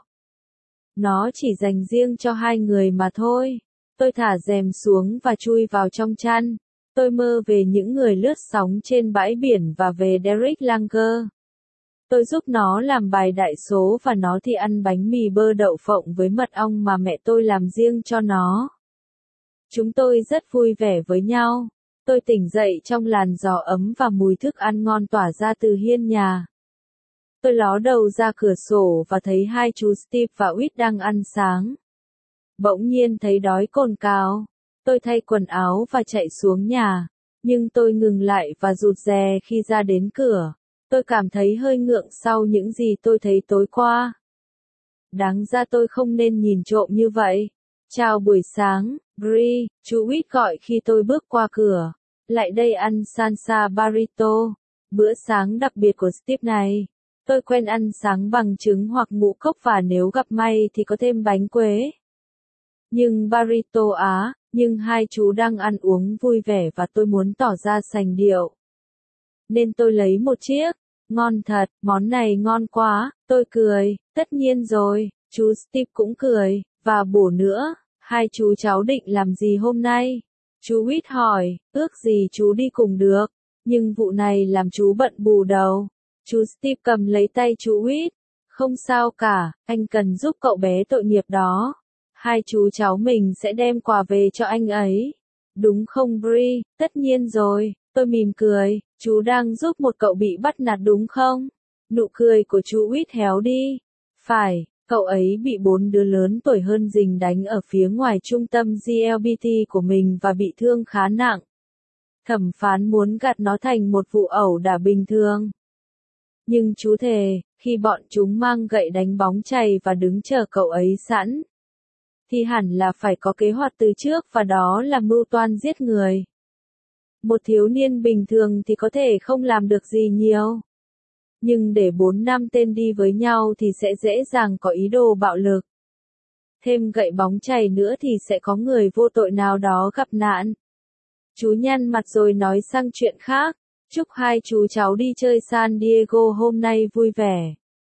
Nó chỉ dành riêng cho hai người mà thôi. Tôi thả rèm xuống và chui vào trong chăn. Tôi mơ về những người lướt sóng trên bãi biển và về Derek Langer. Tôi giúp nó làm bài đại số và nó thì ăn bánh mì bơ đậu phộng với mật ong mà mẹ tôi làm riêng cho nó. Chúng tôi rất vui vẻ với nhau. Tôi tỉnh dậy trong làn gió ấm và mùi thức ăn ngon tỏa ra từ hiên nhà. Tôi ló đầu ra cửa sổ và thấy hai chú Steve và Whit đang ăn sáng. Bỗng nhiên thấy đói cồn cào. Tôi thay quần áo và chạy xuống nhà. Nhưng tôi ngừng lại và rụt rè khi ra đến cửa. Tôi cảm thấy hơi ngượng sau những gì tôi thấy tối qua. Đáng ra tôi không nên nhìn trộm như vậy. Chào buổi sáng, Brie, chú Whit gọi khi tôi bước qua cửa. Lại đây ăn salsa burrito. Bữa sáng đặc biệt của Steve này. Tôi quen ăn sáng bằng trứng hoặc ngũ cốc và nếu gặp may thì có thêm bánh quế. Nhưng burrito á, nhưng hai chú đang ăn uống vui vẻ và tôi muốn tỏ ra sành điệu. Nên tôi lấy một chiếc. Ngon thật, món này ngon quá, tôi cười, tất nhiên rồi, chú Steve cũng cười, và bổ nữa, hai chú cháu định làm gì hôm nay? Chú Whit hỏi, ước gì chú đi cùng được, nhưng vụ này làm chú bận bù đầu. Chú Steve cầm lấy tay chú Whit, không sao cả, anh cần giúp cậu bé tội nghiệp đó. Hai chú cháu mình sẽ đem quà về cho anh ấy. Đúng không Brie, tất nhiên rồi, tôi mỉm cười, chú đang giúp một cậu bị bắt nạt đúng không? Nụ cười của chú Whit héo đi. Phải, cậu ấy bị 4 đứa lớn tuổi hơn rình đánh ở phía ngoài trung tâm GLBT của mình và bị thương khá nặng. Thẩm phán muốn gạt nó thành một vụ ẩu đả bình thường. Nhưng chú thề, khi bọn chúng mang gậy đánh bóng chày và đứng chờ cậu ấy sẵn, thì hẳn là phải có kế hoạch từ trước và đó là mưu toan giết người. Một thiếu niên bình thường thì có thể không làm được gì nhiều. Nhưng để 4-5 tên đi với nhau thì sẽ dễ dàng có ý đồ bạo lực. Thêm gậy bóng chày nữa thì sẽ có người vô tội nào đó gặp nạn. Chú nhăn mặt rồi nói sang chuyện khác. Chúc hai chú cháu đi chơi San Diego hôm nay vui vẻ.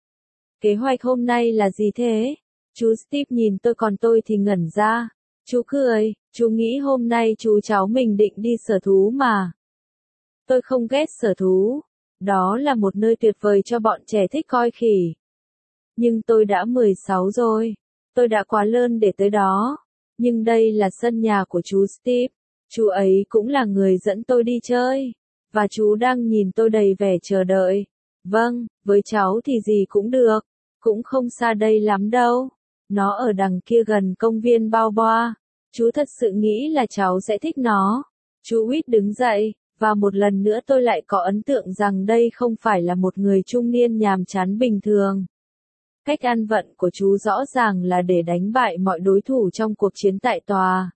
Kế hoạch hôm nay là gì thế? Chú Steve nhìn tôi còn tôi thì ngẩn ra. Chú cười, chú nghĩ hôm nay chú cháu mình định đi sở thú mà. Tôi không ghét sở thú. Đó là một nơi tuyệt vời cho bọn trẻ thích coi khỉ. Nhưng tôi đã 16 rồi. Tôi đã quá lớn để tới đó. Nhưng đây là sân nhà của chú Steve. Chú ấy cũng là người dẫn tôi đi chơi. Và chú đang nhìn tôi đầy vẻ chờ đợi. Vâng, với cháu thì gì cũng được. Cũng không xa đây lắm đâu. Nó ở đằng kia gần công viên Balboa. Chú thật sự nghĩ là cháu sẽ thích nó. Chú Whit đứng dậy, và một lần nữa tôi lại có ấn tượng rằng đây không phải là một người trung niên nhàm chán bình thường. Cách ăn vận của chú rõ ràng là để đánh bại mọi đối thủ trong cuộc chiến tại tòa.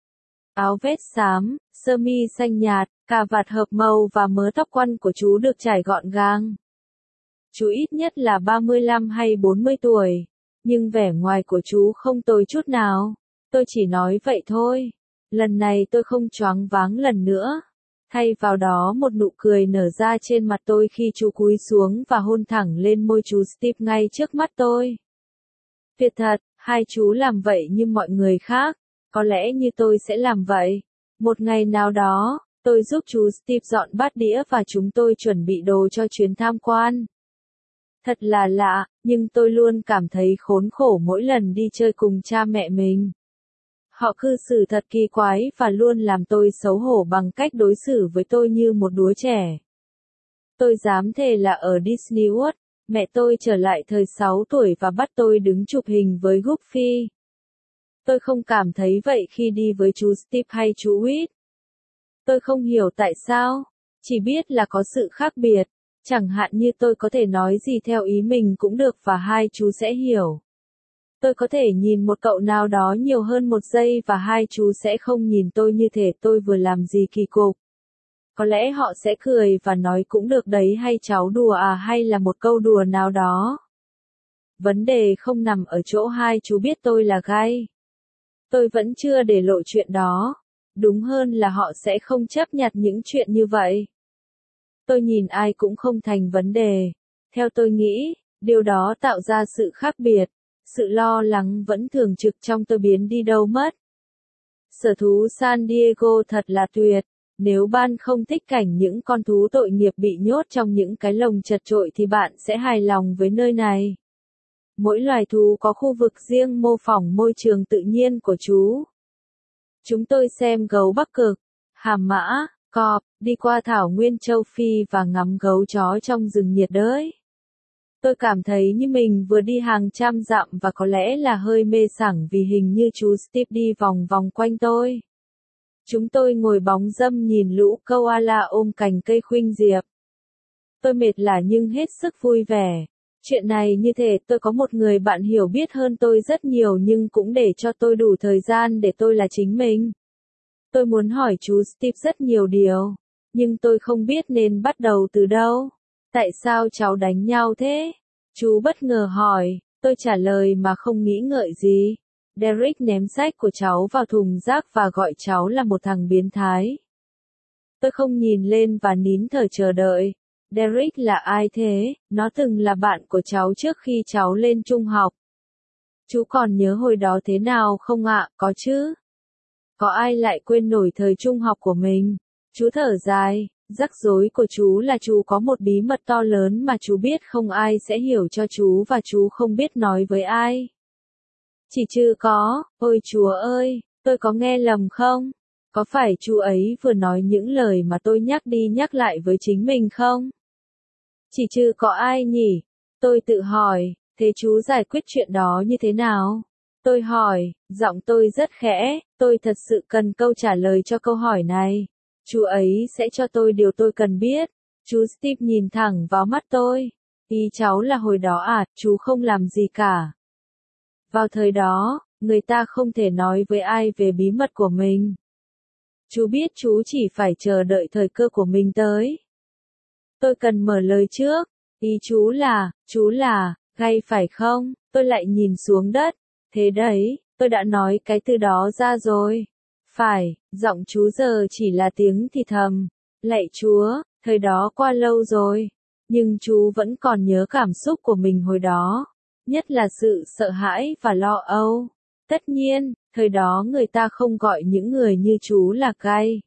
Áo vest xám, sơ mi xanh nhạt, cà vạt hợp màu và mớ tóc quăn của chú được trải gọn gàng. Chú ít nhất là 35 hay 40 tuổi, nhưng vẻ ngoài của chú không tồi chút nào. Tôi chỉ nói vậy thôi. Lần này tôi không choáng váng lần nữa. Thay vào đó một nụ cười nở ra trên mặt tôi khi chú cúi xuống và hôn thẳng lên môi chú Steve ngay trước mắt tôi. Tuyệt thật, hai chú làm vậy như mọi người khác. Có lẽ như tôi sẽ làm vậy. Một ngày nào đó, tôi giúp chú Steve dọn bát đĩa và chúng tôi chuẩn bị đồ cho chuyến tham quan. Thật là lạ, nhưng tôi luôn cảm thấy khốn khổ mỗi lần đi chơi cùng cha mẹ mình. Họ cư xử thật kỳ quái và luôn làm tôi xấu hổ bằng cách đối xử với tôi như một đứa trẻ. Tôi dám thề là ở Disney World, mẹ tôi trở lại thời 6 tuổi và bắt tôi đứng chụp hình với Goofy. Tôi không cảm thấy vậy khi đi với chú Steve hay chú Whit. Tôi không hiểu tại sao, chỉ biết là có sự khác biệt. Chẳng hạn như tôi có thể nói gì theo ý mình cũng được và hai chú sẽ hiểu. Tôi có thể nhìn một cậu nào đó nhiều hơn một giây và hai chú sẽ không nhìn tôi như thể tôi vừa làm gì kỳ cục. Có lẽ họ sẽ cười và nói cũng được đấy hay cháu đùa à hay là một câu đùa nào đó. Vấn đề không nằm ở chỗ hai chú biết tôi là gay. Tôi vẫn chưa để lộ chuyện đó. Đúng hơn là họ sẽ không chấp nhận những chuyện như vậy. Tôi nhìn ai cũng không thành vấn đề. Theo tôi nghĩ, điều đó tạo ra sự khác biệt. Sự lo lắng vẫn thường trực trong tôi biến đi đâu mất. Sở thú San Diego thật là tuyệt. Nếu bạn không thích cảnh những con thú tội nghiệp bị nhốt trong những cái lồng chật chội thì bạn sẽ hài lòng với nơi này. Mỗi loài thú có khu vực riêng mô phỏng môi trường tự nhiên của chúng. Chúng tôi xem gấu Bắc Cực, hàm mã, cọp, đi qua thảo nguyên châu Phi và ngắm gấu chó trong rừng nhiệt đới. Tôi cảm thấy như mình vừa đi hàng trăm dặm và có lẽ là hơi mê sảng vì hình như chú Steve đi vòng vòng quanh tôi. Chúng tôi ngồi bóng râm nhìn lũ koala ôm cành cây khuynh diệp. Tôi mệt lả nhưng hết sức vui vẻ. Chuyện này như thể tôi có một người bạn hiểu biết hơn tôi rất nhiều nhưng cũng để cho tôi đủ thời gian để tôi là chính mình. Tôi muốn hỏi chú Steve rất nhiều điều, nhưng tôi không biết nên bắt đầu từ đâu. Tại sao cháu đánh nhau thế? Chú bất ngờ hỏi, tôi trả lời mà không nghĩ ngợi gì. Derek ném sách của cháu vào thùng rác và gọi cháu là một thằng biến thái. Tôi không nhìn lên và nín thở chờ đợi. Derek là ai thế? Nó từng là bạn của cháu trước khi cháu lên trung học. Chú còn nhớ hồi đó thế nào không ạ? Có chứ. Có ai lại quên nổi thời trung học của mình? Chú thở dài. Rắc rối của chú là chú có một bí mật to lớn mà chú biết không ai sẽ hiểu cho chú và chú không biết nói với ai. Chỉ trừ có, ôi Chúa ơi, tôi có nghe lầm không? Có phải chú ấy vừa nói những lời mà tôi nhắc đi nhắc lại với chính mình không? Chỉ trừ có ai nhỉ? Tôi tự hỏi, thế chú giải quyết chuyện đó như thế nào? Tôi hỏi, giọng tôi rất khẽ, tôi thật sự cần câu trả lời cho câu hỏi này. Chú ấy sẽ cho tôi điều tôi cần biết. Chú Steve nhìn thẳng vào mắt tôi. Ý cháu là hồi đó à, chú không làm gì cả. Vào thời đó, người ta không thể nói với ai về bí mật của mình. Chú biết chú chỉ phải chờ đợi thời cơ của mình tới. Tôi cần mở lời trước. Ý chú là, gay phải không? Tôi lại nhìn xuống đất. Thế đấy, tôi đã nói cái từ đó ra rồi. Phải, giọng chú giờ chỉ là tiếng thì thầm. Lạy Chúa, Thời đó qua lâu rồi, nhưng chú vẫn còn nhớ cảm xúc của mình hồi đó, nhất là sự sợ hãi và lo âu. Tất nhiên, thời đó người ta không gọi những người như chú là gay.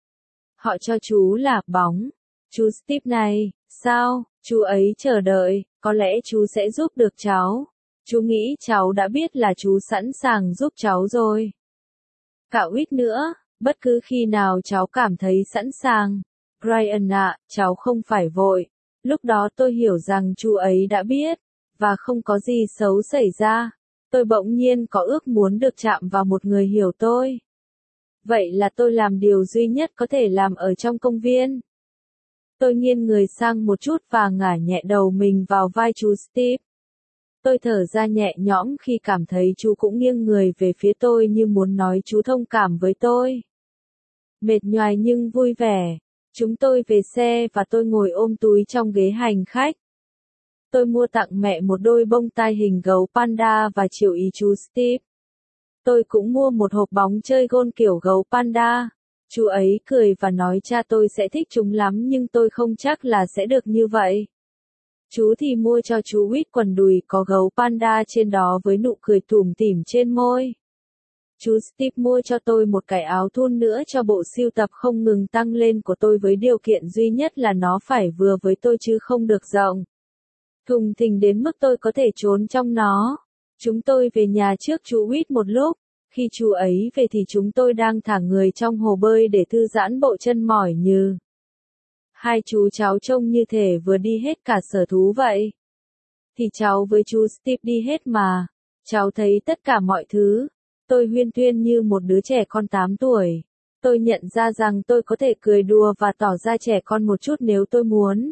Họ cho chú là bóng. Chú Steve này, sao, chú ấy chờ đợi, có lẽ chú sẽ giúp được cháu. Chú nghĩ cháu đã biết là chú sẵn sàng giúp cháu rồi. Cạo ít nữa, bất cứ khi nào cháu cảm thấy sẵn sàng. Brian ạ, cháu không phải vội. Lúc đó tôi hiểu rằng chú ấy đã biết, và không có gì xấu xảy ra. Tôi bỗng nhiên có ước muốn được chạm vào một người hiểu tôi. Vậy là tôi làm điều duy nhất có thể làm ở trong công viên. Tôi nghiêng người sang một chút và ngả nhẹ đầu mình vào vai chú Steve. Tôi thở ra nhẹ nhõm khi cảm thấy chú cũng nghiêng người về phía tôi như muốn nói chú thông cảm với tôi. Mệt nhoài nhưng vui vẻ. Chúng tôi về xe và tôi ngồi ôm túi trong ghế hành khách. Tôi mua tặng mẹ một đôi bông tai hình gấu panda và chiều ý chú Steve. Tôi cũng mua một hộp bóng chơi gôn kiểu gấu panda. Chú ấy cười và nói cha tôi sẽ thích chúng lắm nhưng tôi không chắc là sẽ được như vậy. Chú thì mua cho chú Whit quần đùi có gấu panda trên đó với nụ cười tủm tỉm trên môi. Chú Steve mua cho tôi một cái áo thun nữa cho bộ sưu tập không ngừng tăng lên của tôi với điều kiện duy nhất là nó phải vừa với tôi chứ không được rộng. Thùng thình đến mức tôi có thể trốn trong nó. Chúng tôi về nhà trước chú Whit một lúc. Khi chú ấy về thì chúng tôi đang thả người trong hồ bơi để thư giãn bộ chân mỏi như. Hai chú cháu trông như thể vừa đi hết cả sở thú vậy. Thì cháu với chú Steve đi hết mà. Cháu thấy tất cả mọi thứ. Tôi huyên thuyên như một đứa trẻ con 8 tuổi. Tôi nhận ra rằng tôi có thể cười đùa và tỏ ra trẻ con một chút nếu tôi muốn.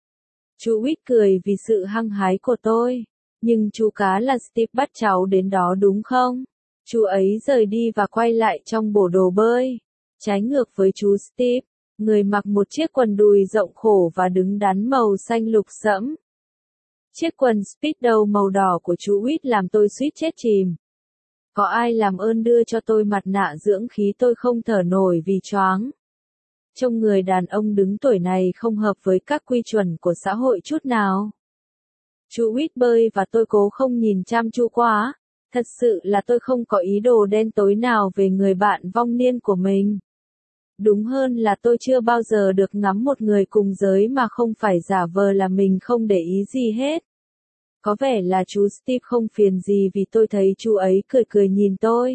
Chú Whit cười vì sự hăng hái của tôi. Nhưng chú cá là Steve bắt cháu đến đó đúng không? Chú ấy rời đi và quay lại trong bộ đồ bơi. Trái ngược với chú Steve, người mặc một chiếc quần đùi rộng khổ và đứng đắn màu xanh lục sẫm. Chiếc quần Speedo màu đỏ của chú Whit làm tôi suýt chết chìm. Có ai làm ơn đưa cho tôi mặt nạ dưỡng khí, tôi không thở nổi vì choáng. Trông người đàn ông đứng tuổi này không hợp với các quy chuẩn của xã hội chút nào. Chú Whit bơi và tôi cố không nhìn chăm chú quá. Thật sự là tôi không có ý đồ đen tối nào về người bạn vong niên của mình. Đúng hơn là tôi chưa bao giờ được ngắm một người cùng giới mà không phải giả vờ là mình không để ý gì hết. Có vẻ là chú Steve không phiền gì vì tôi thấy chú ấy cười cười nhìn tôi.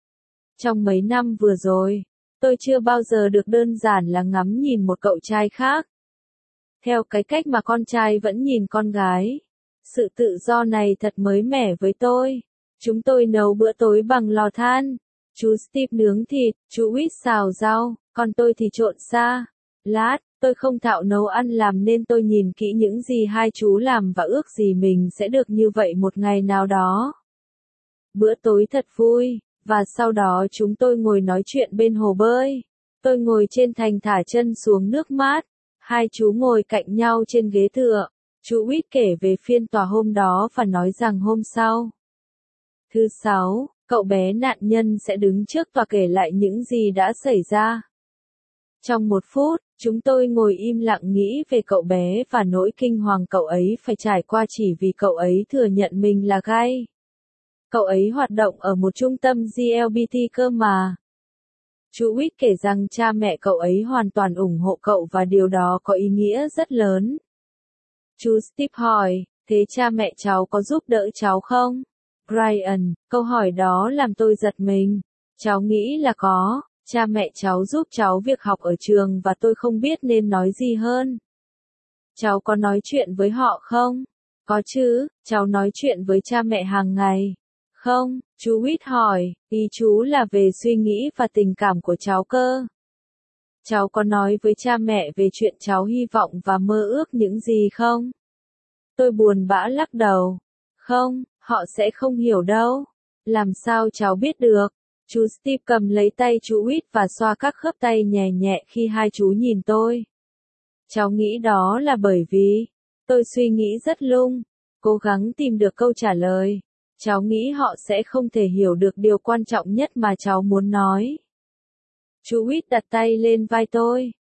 Trong mấy năm vừa rồi, tôi chưa bao giờ được đơn giản là ngắm nhìn một cậu trai khác. Theo cái cách mà con trai vẫn nhìn con gái. Sự tự do này thật mới mẻ với tôi. Chúng tôi nấu bữa tối bằng lò than. Chú Steve nướng thịt, chú Whit xào rau, còn tôi thì trộn sa. Lát, tôi không thạo nấu ăn làm nên tôi nhìn kỹ những gì hai chú làm và ước gì mình sẽ được như vậy một ngày nào đó. Bữa tối thật vui, và sau đó chúng tôi ngồi nói chuyện bên hồ bơi. Tôi ngồi trên thành thả chân xuống nước mát. Hai chú ngồi cạnh nhau trên ghế tựa. Chú Whit kể về phiên tòa hôm đó và nói rằng hôm sau. Thứ Sáu, cậu bé nạn nhân sẽ đứng trước tòa kể lại những gì đã xảy ra. Trong 1 phút, chúng tôi ngồi im lặng nghĩ về cậu bé và nỗi kinh hoàng cậu ấy phải trải qua chỉ vì cậu ấy thừa nhận mình là gay. Cậu ấy hoạt động ở một trung tâm LGBT cơ mà. Chú Whit kể rằng cha mẹ cậu ấy hoàn toàn ủng hộ cậu và điều đó có ý nghĩa rất lớn. Chú Steve hỏi, thế cha mẹ cháu có giúp đỡ cháu không? Brian, câu hỏi đó làm tôi giật mình. Cháu nghĩ là có, cha mẹ cháu giúp cháu việc học ở trường và tôi không biết nên nói gì hơn. Cháu có nói chuyện với họ không? Có chứ, cháu nói chuyện với cha mẹ hàng ngày. Không, chú Whit hỏi, ý chú là về suy nghĩ và tình cảm của cháu cơ. Cháu có nói với cha mẹ về chuyện cháu hy vọng và mơ ước những gì không? Tôi buồn bã lắc đầu. Không, họ sẽ không hiểu đâu. Làm sao cháu biết được? Chú Steve cầm lấy tay chú Whit và xoa các khớp tay nhẹ nhẹ khi hai chú nhìn tôi. Cháu nghĩ đó là bởi vì... Tôi suy nghĩ rất lung, cố gắng tìm được câu trả lời. Cháu nghĩ họ sẽ không thể hiểu được điều quan trọng nhất mà cháu muốn nói. Chú Whit đặt tay lên vai tôi.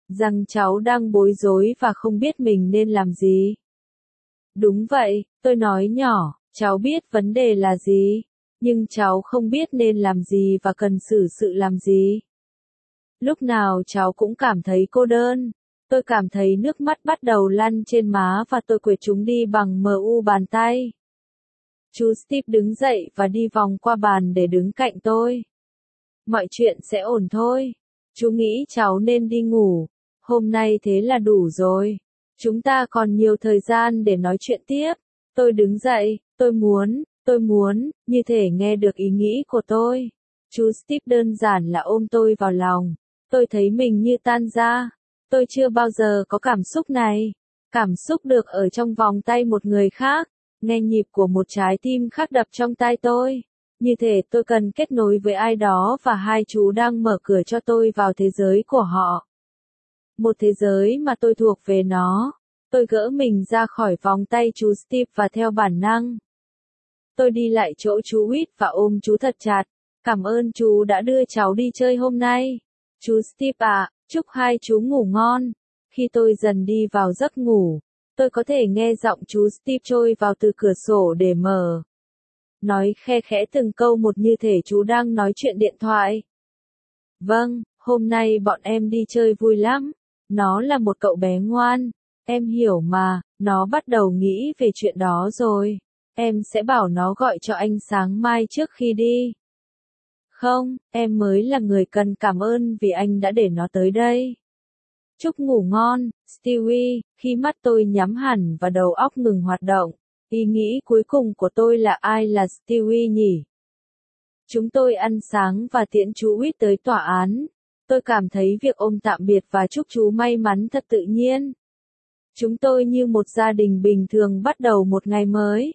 rằng cháu đang bối rối và không biết mình nên làm gì. Đúng vậy, tôi nói nhỏ, cháu biết vấn đề là gì, nhưng cháu không biết nên làm gì và cần xử sự làm gì. Lúc nào cháu cũng cảm thấy cô đơn. Tôi cảm thấy nước mắt bắt đầu lăn trên má và tôi quệt chúng đi bằng mu bàn tay. Chú Steve đứng dậy và đi vòng qua bàn để đứng cạnh tôi. Mọi chuyện sẽ ổn thôi. Chú nghĩ cháu nên đi ngủ. Hôm nay thế là đủ rồi. Chúng ta còn nhiều thời gian để nói chuyện tiếp. Tôi đứng dậy, tôi muốn, như thể nghe được ý nghĩ của tôi. Chú Steve đơn giản là ôm tôi vào lòng. Tôi thấy mình như tan ra. Tôi chưa bao giờ có cảm xúc này. Cảm xúc được ở trong vòng tay một người khác. Nghe nhịp của một trái tim khác đập trong tai tôi. Như thể tôi cần kết nối với ai đó và hai chú đang mở cửa cho tôi vào thế giới của họ. Một thế giới mà tôi thuộc về nó. Tôi gỡ mình ra khỏi vòng tay chú Steve và theo bản năng. Tôi đi lại chỗ chú Whit và ôm chú thật chặt. Cảm ơn chú đã đưa cháu đi chơi hôm nay. Chú Steve ạ, chúc hai chú ngủ ngon. Khi tôi dần đi vào giấc ngủ, tôi có thể nghe giọng chú Steve trôi vào từ cửa sổ để mở. Nói khe khẽ từng câu một như thể chú đang nói chuyện điện thoại. Vâng, hôm nay bọn em đi chơi vui lắm. Nó là một cậu bé ngoan. Em hiểu mà, nó bắt đầu nghĩ về chuyện đó rồi. Em sẽ bảo nó gọi cho anh sáng mai trước khi đi. Không, em mới là người cần cảm ơn vì anh đã để nó tới đây. Chúc ngủ ngon, Stewie. Khi mắt tôi nhắm hẳn và đầu óc ngừng hoạt động, ý nghĩ cuối cùng của tôi là ai là Stewie nhỉ? Chúng tôi ăn sáng và tiễn chú Whit tới tòa án. Tôi cảm thấy việc ôm tạm biệt và chúc chú may mắn thật tự nhiên. Chúng tôi như một gia đình bình thường bắt đầu một ngày mới.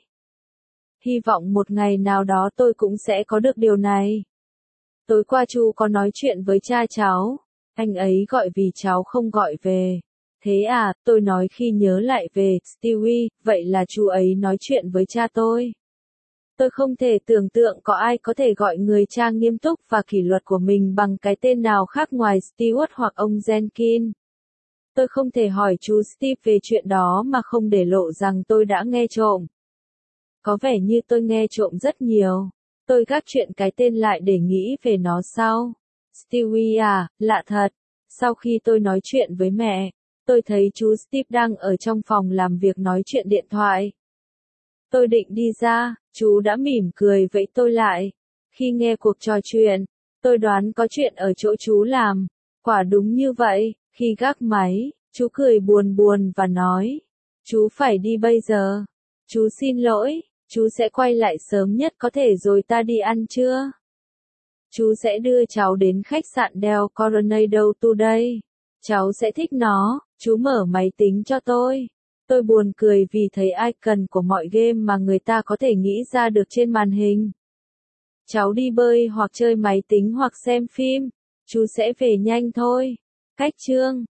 Hy vọng một ngày nào đó tôi cũng sẽ có được điều này. Tối qua chú có nói chuyện với cha cháu. Anh ấy gọi vì cháu không gọi về. Thế à, tôi nói khi nhớ lại về Stewie, vậy là chú ấy nói chuyện với cha tôi. Tôi không thể tưởng tượng có ai có thể gọi người cha nghiêm túc và kỷ luật của mình bằng cái tên nào khác ngoài Stewart hoặc ông Jenkins. Tôi không thể hỏi chú Steve về chuyện đó mà không để lộ rằng tôi đã nghe trộm. Có vẻ như tôi nghe trộm rất nhiều. Tôi gác chuyện cái tên lại để nghĩ về nó sau. Stewie à, lạ thật. Sau khi tôi nói chuyện với mẹ, tôi thấy chú Steve đang ở trong phòng làm việc nói chuyện điện thoại. Tôi định đi ra, chú đã mỉm cười vẫy tôi lại. Khi nghe cuộc trò chuyện, tôi đoán có chuyện ở chỗ chú làm. Quả đúng như vậy, khi gác máy, chú cười buồn buồn và nói, chú phải đi bây giờ. Chú xin lỗi, chú sẽ quay lại sớm nhất có thể rồi ta đi ăn trưa. Chú sẽ đưa cháu đến khách sạn Del Coronado Today. Cháu sẽ thích nó, chú mở máy tính cho tôi. Tôi buồn cười vì thấy icon của mọi game mà người ta có thể nghĩ ra được trên màn hình. Cháu đi bơi hoặc chơi máy tính hoặc xem phim. Chú sẽ về nhanh thôi. Cách chương